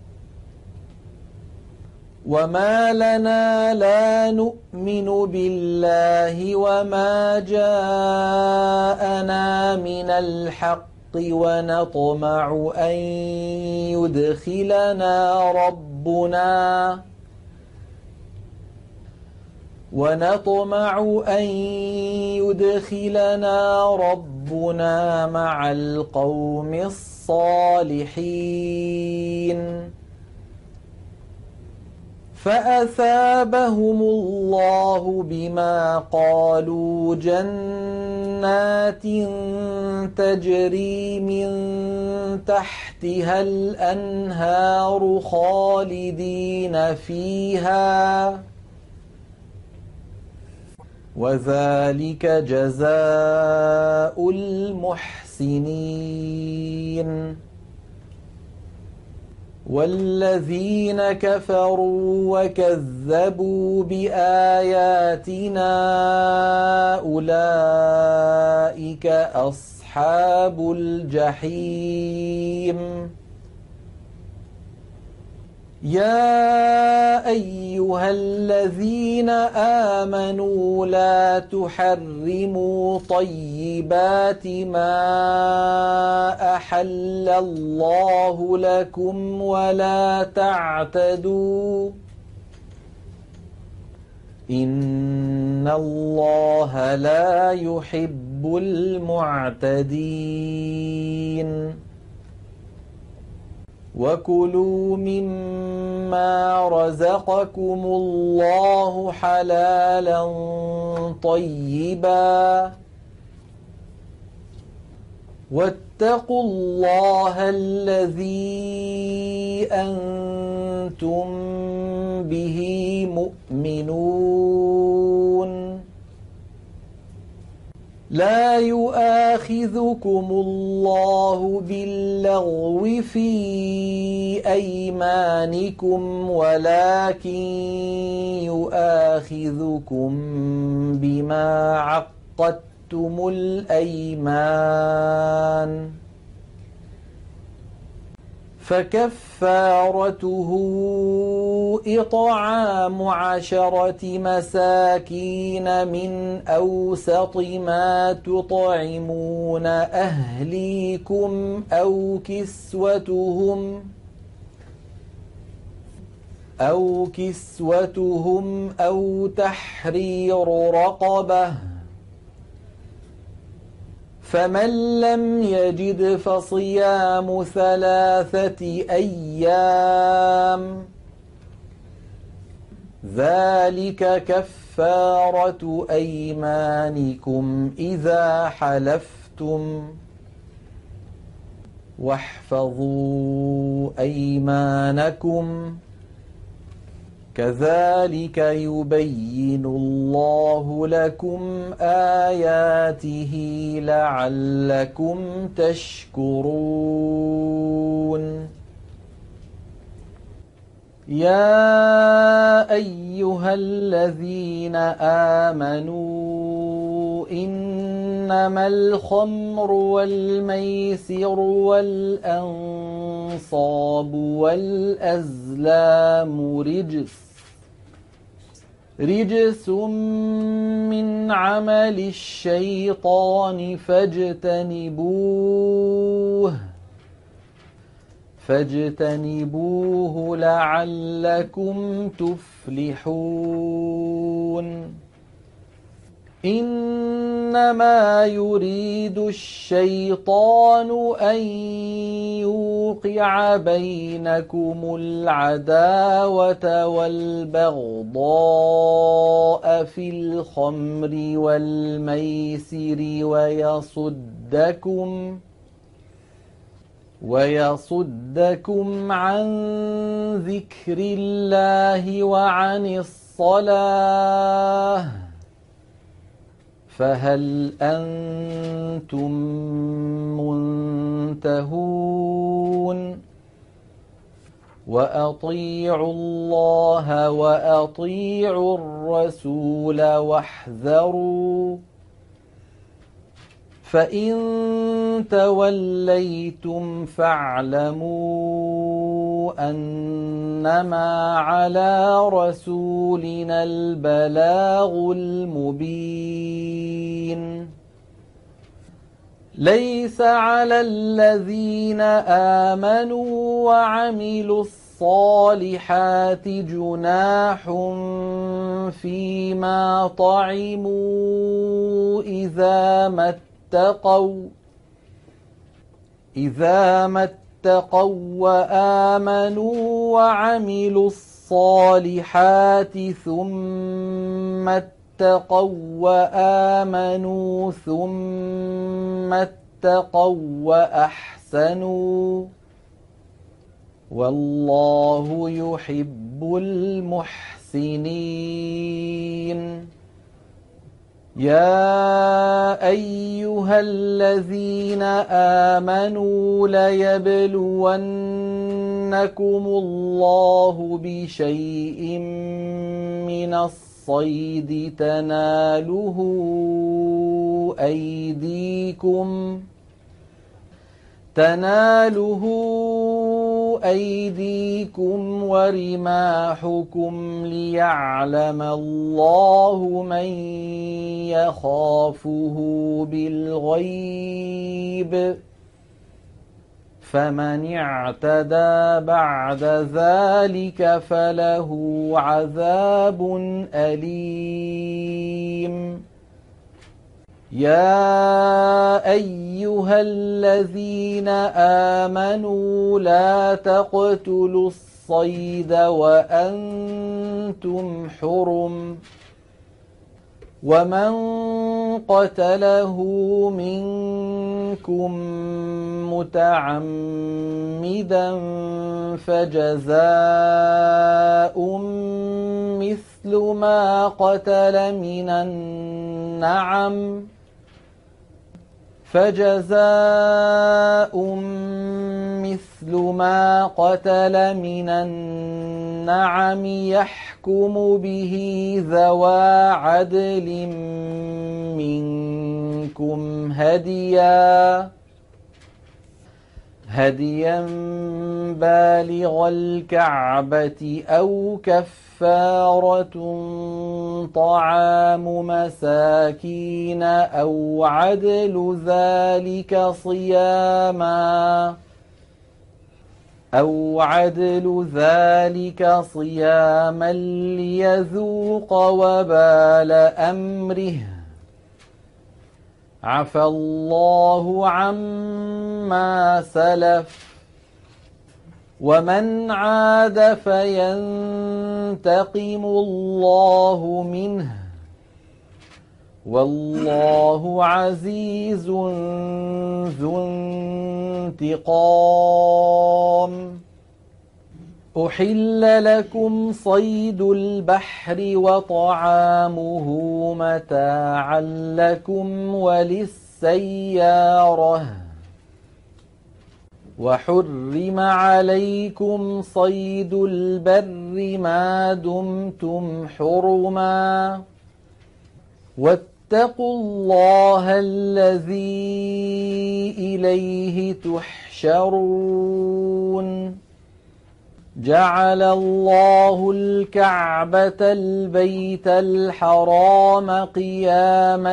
وما لنا لا نؤمن بالله وما جاءنا من الحق ونطمع أن يدخلنا ربنا مع القوم الصالحين فأثابهم الله بما قالوا جنات تجري من تحتها الأنهار خالدين فيها وذلك جزاء المحسنين والذين كفروا وكذبوا بآياتنا أولئك أصحاب الجحيم يا أيها الذين آمنوا لا تحرموا طيبات ما أحل الله لكم ولا تعتدوا إن الله لا يحب المعتدين وكلوا مما رزقكم الله حلالا طيبا واتقوا الله الذي أنتم به مؤمنون لا يؤاخذكم الله باللغو في أيمانكم ولكن يؤاخذكم بما عقدتم الأيمان فكفارته إطعام 10 مساكين من أوسط ما تطعمون أهليكم أو كسوتهم أو تحرير رقبة فمن لم يجد فصيام 3 أيام ذلك كفارة أيمانكم إذا حلفتم واحفظوا أيمانكم كذلك يبين الله لكم آياته لعلكم تشكرون يا أيها الذين آمنوا إنما الخمر والميسر والأنصاب والأزلام رجس من عمل الشيطان فاجتنبوه لعلكم تفلحون إنما يريد الشيطان أن يوقع بينكم العداوة والبغضاء في الخمر والميسر ويصدكم عن ذكر الله وعن الصلاة فهل أنتم منتهون وأطيعوا الله وأطيعوا الرسول واحذروا فإن توليتم فاعلموا أنما على رسولنا البلاغ المبين ليس على الذين آمنوا وعملوا الصالحات جناح فيما طعموا إذا ما اتقوا وآمنوا وعملوا الصالحات ثم اتقوا وآمنوا ثم اتقوا وأحسنوا والله يحب المحسنين يا أيها الذين آمنوا ليبلونكم الله بشيء من الصيد تناله أيديكم ورماحكم ليعلم الله من يخافه بالغيب فمن اعتدى بعد ذلك فله عذاب أليم يا أيها الذين آمنوا لا تقتلوا الصيد وأنتم حرم ومن قتله منكم متعمدا فجزاء مثل ما قتل من النعم فجزاء مثل ما قتل من النعم يحكم به ذوى عدل منكم هديا بالغ الكعبة أو كفارة طعام مساكين أو عدل ذلك صياما ليذوق وبال أمره عفى الله عما سلف ومن عاد فينتقم الله منه والله عزيز ذو انتقام. أحل لكم صيد البحر وطعامه متاعا لكم وللسيارة وحرم عليكم صيد البر ما دمتم حرما واتقوا الله الذي إليه تحشرون. جعل الله الكعبة البيت الحرام قياما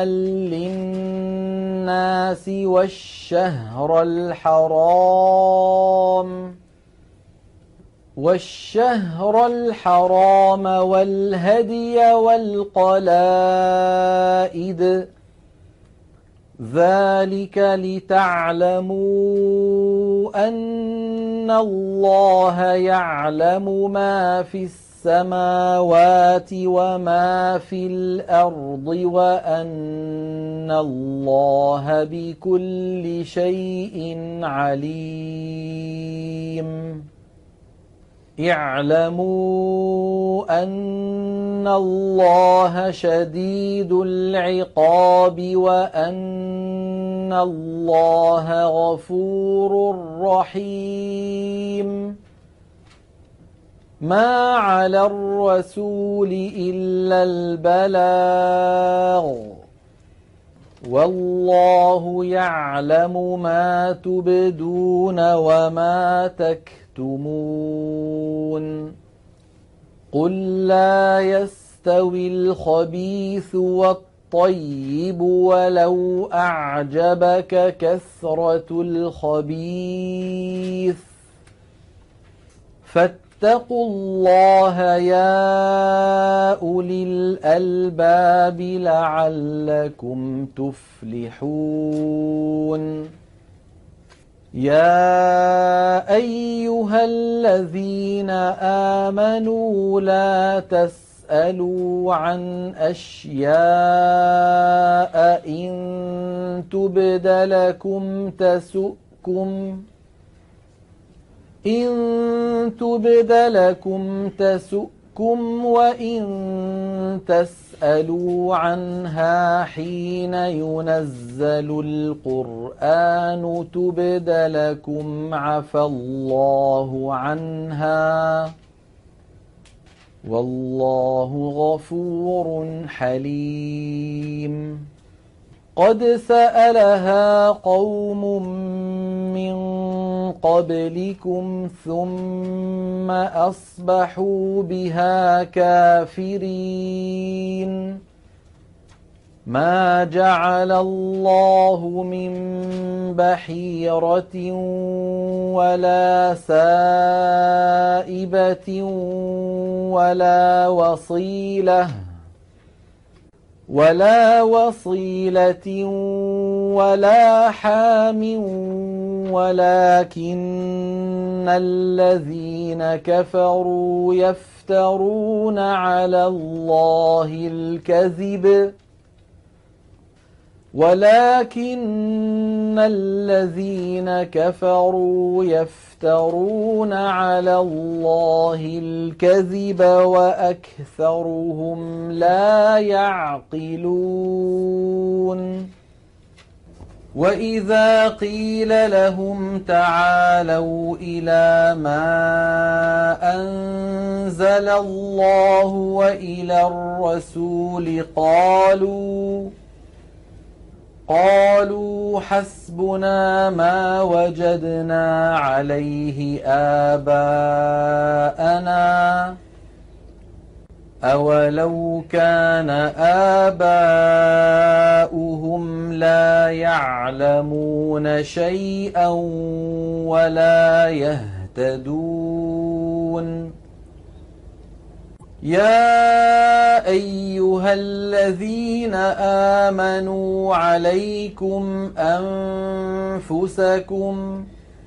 للناس والشهر الحرام والهدي والقلائد ذلك لتعلموا أن الله يعلم ما في السماوات وما في الأرض وأن الله بكل شيء عليم. اعلموا أن الله شديد العقاب وأن الله غفور رحيم. ما على الرسول إلا البلاغ والله يعلم ما تبدون وما تكتمون. قل لا يستوي الخبيث والطيب ولو أعجبك كثرة الخبيث فاتقوا الله يا أولي الألباب لعلكم تفلحون. يا أيها الذين آمنوا لا تسألوا عن أشياء إن تبد لكم تسؤكم وإن تسألوا عنها حين ينزل القرآن تبد لكم عفى الله عنها والله غفور حليم. قد سألها قوم من قبلكم ثم أصبحوا بها كافرين. ما جعل الله من بحيرة ولا سائبة ولا وصيلة ولا حام ولكن الذين كفروا يفترون على الله الكذب وأكثرهم لا يعقلون. وإذا قيل لهم تعالوا إلى ما أنزل الله وإلى الرسول قالوا حسبنا ما وجدنا عليه آباءنا أولو كان آباؤهم لا يعلمون شيئا ولا يهتدون يا أيها الذين آمنوا عليكم أنفسكم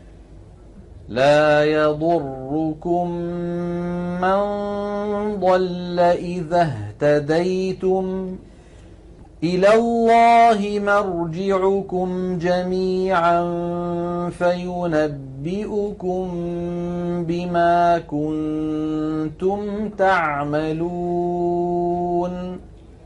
لا يضركم من ضل إذا اهتديتم إلى الله مرجعكم جميعا فينبئكم بما كنتم تعملون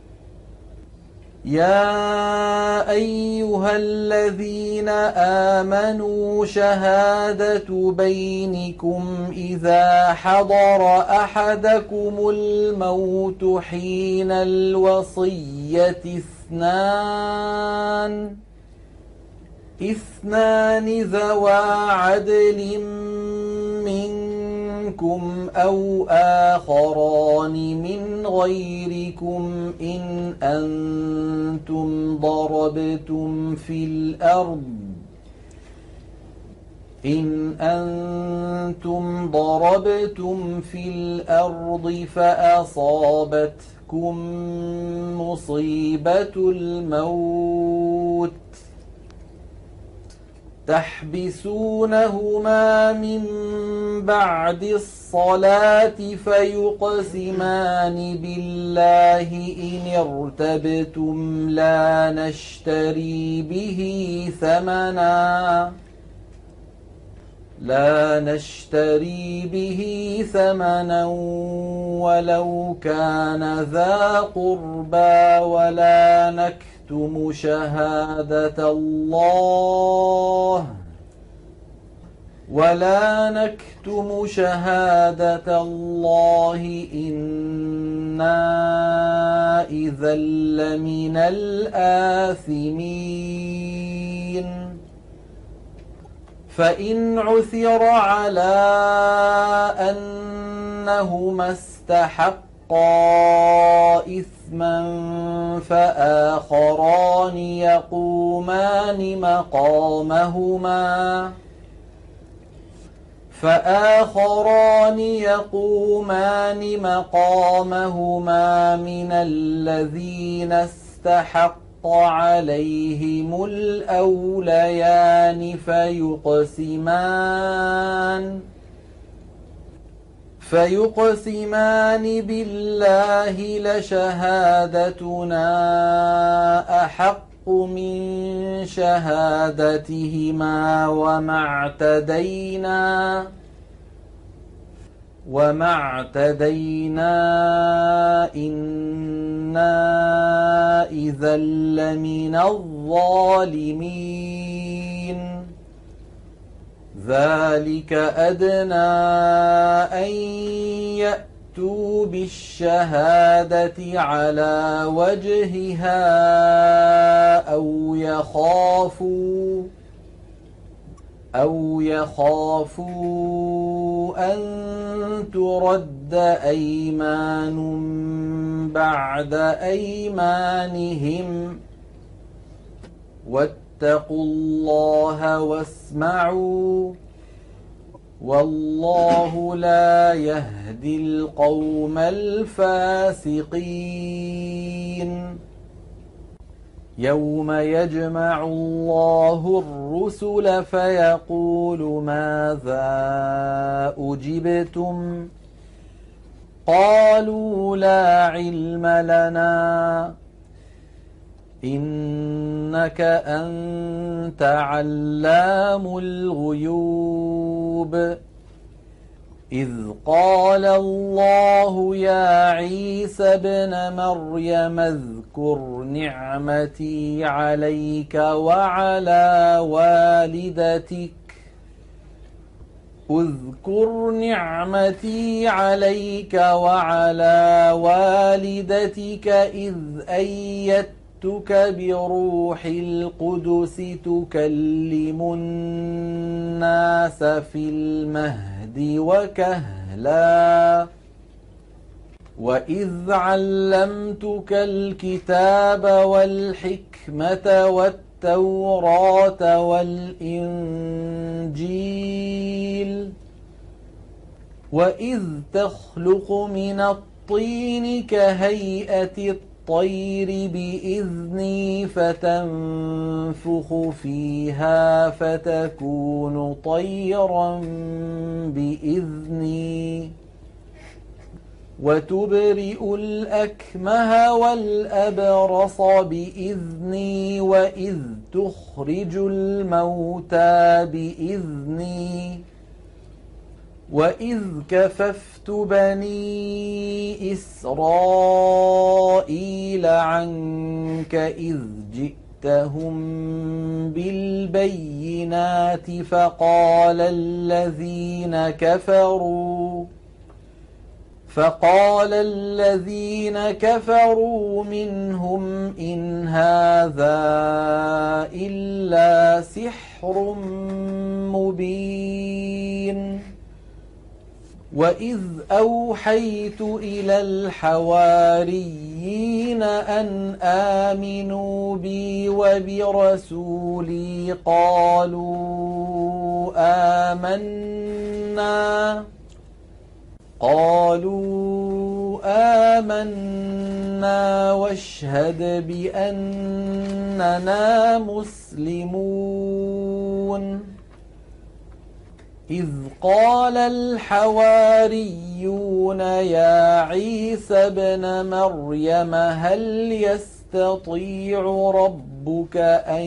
يا أيها الذين آمنوا شهادة بينكم إذا حضر أحدكم الموت حين الوصية اثنان ذوى عدل منكم أو آخران من غيركم إن أنتم ضربتم في الأرض فأصابتكم مصيبة الموت تحبسونهما من بعد الصلاة فيقسمان بالله إن ارتبتم لا نشتري به ثمنا ولو كان ذا قربى ولا نكتم شهادة الله إنا إذا لمن الآثمين فإن عثر على أنهما استحقا إثما فآخران يقومان مقامهما من الذين استحق عليهم الأوليان فيقسمان بالله لشهادتنا أحق من شهادتهما وما اعتدينا إنا إذا لمن الظالمين ذلك أدنى أن يأتوا بالشهادة على وجهها أو يخافوا أن ترد أيمان بعد أيمانهم واتقوا الله واسمعوا والله لا يهدي القوم الفاسقين يوم يجمع الله الرسل فيقول ماذا أجبتم قالوا لا علم لنا إنك أنت علام الغيوب إذ قال الله يا عيسى ابن مريم اذكر نعمتي عليك وعلى والدتك اذكر نعمتي عليك وعلى والدتك إذ أيدتك بروح القدس تكلم الناس في المهد وكهلا وإذ علمتك الكتاب والحكمة والتوراة والإنجيل وإذ تخلق من الطين كهيئة الطير بإذني فتنفخ فيها فتكون طيرا بإذني وتبرئ الأكمه والأبرص بإذني وإذ تخرج الموتى بإذني وإذ كففت بني إسرائيل عنك إذ جئتهم بالبينات فقال الذين كفروا منهم إن هذا إلا سحر مبين وإذ أوحيت إلى الحواريين أن آمنوا بي وبرسولي قالوا آمنا واشهد بأننا مسلمون إذ قال الحواريون يا عيسى ابن مريم هل يستطيع ربك أن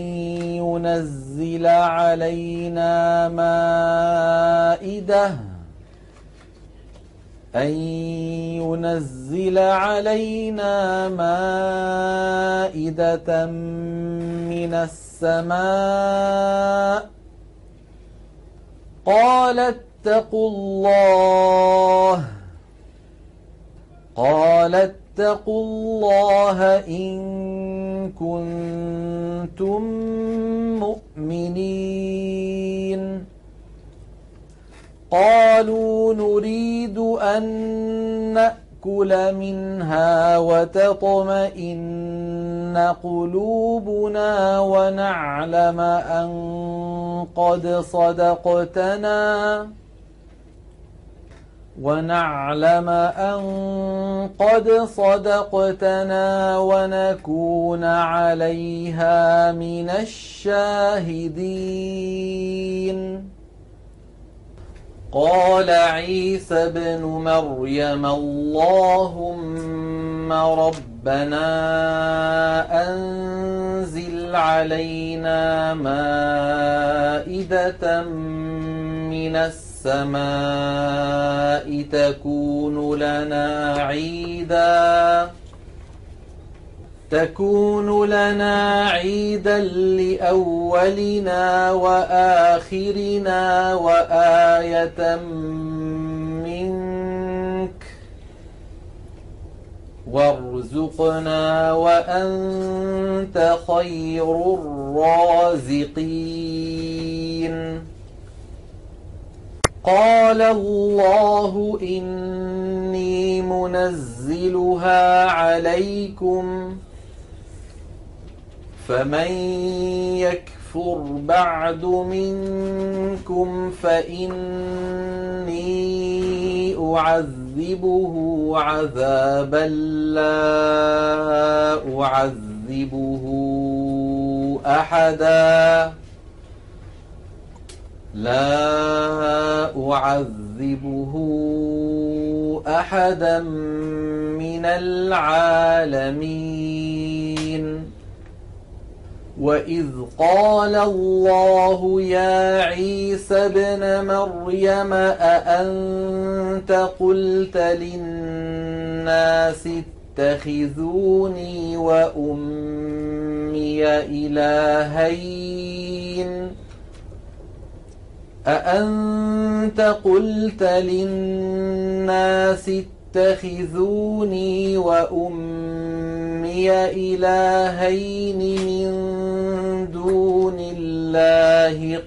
ينزل علينا مائدة من السماء قال اتقوا الله إن كنتم مؤمنين قالوا نريد أن نأكل منها وتطمئن قلوبنا ونعلم أن قد صدقتنا ونكون عليها من الشاهدين قال عيسى ابن مريم اللهم ربنا أنزل علينا مائدة من السماء تكون لنا عيدا لأولنا وآخرنا وآية منك وارزقنا وأنت خير الرازقين قال الله إني منزلها عليكم فمن يكفر بعد منكم فإني أعذبه عذابا لا أعذبه أحدا من العالمين وإذ قال الله يا عيسى ابن مريم أأنت قلت للناس اتخذوني وأمي إلهين أأنت قلت للناس اتخذوني وأمي إلهين من دون الله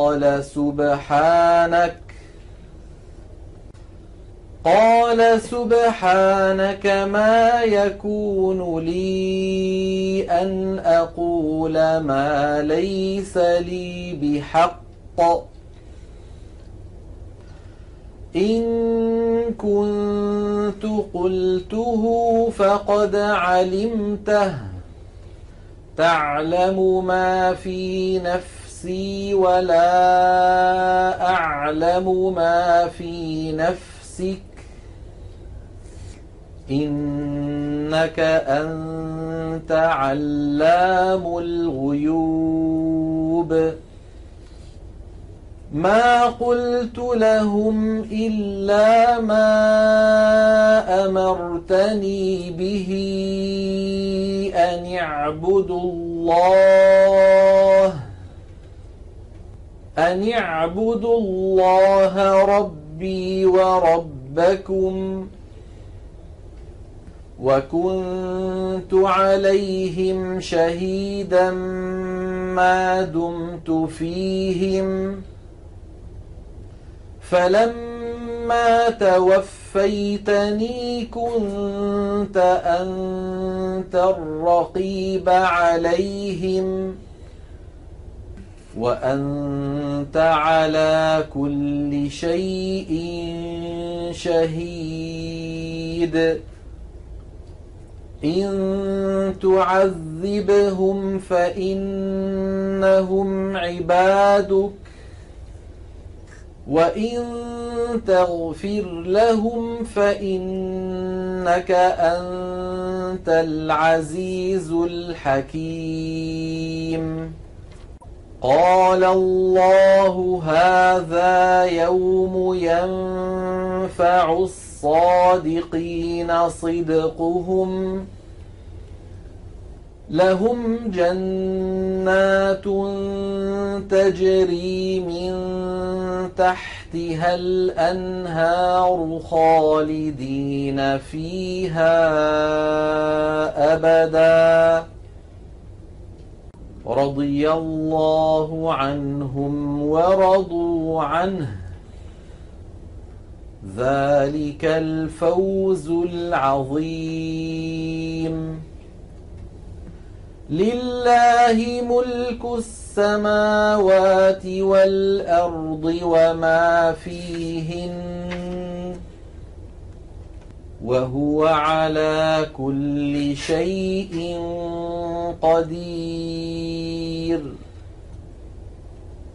قال سبحانك ما يكون لي أن أقول ما ليس لي بحق إن كنت قلته فقد علمته تعلم ما في نفسي ولا أعلم ما في نفسك إنك أنت علام الغيوب ما قلت لهم إلا ما أمرتني به أن اعبدوا الله ربي وربكم وكنت عليهم شهيدا ما دمت فيهم فلما توفيتني كنت أنت الرقيب عليهم وأنت على كل شيء شهيد إن تعذبهم فإنهم عبادك وإن تغفر لهم فإنك أنت العزيز الحكيم قال الله هذا يوم ينفع الصادقين صدقهم لهم جنات تجري من تحتها الأنهار خالدين فيها أبدا رضي الله عنهم ورضوا عنه ذلك الفوز العظيم لله ملك السماوات والأرض وما فيهن وهو على كل شيء قدير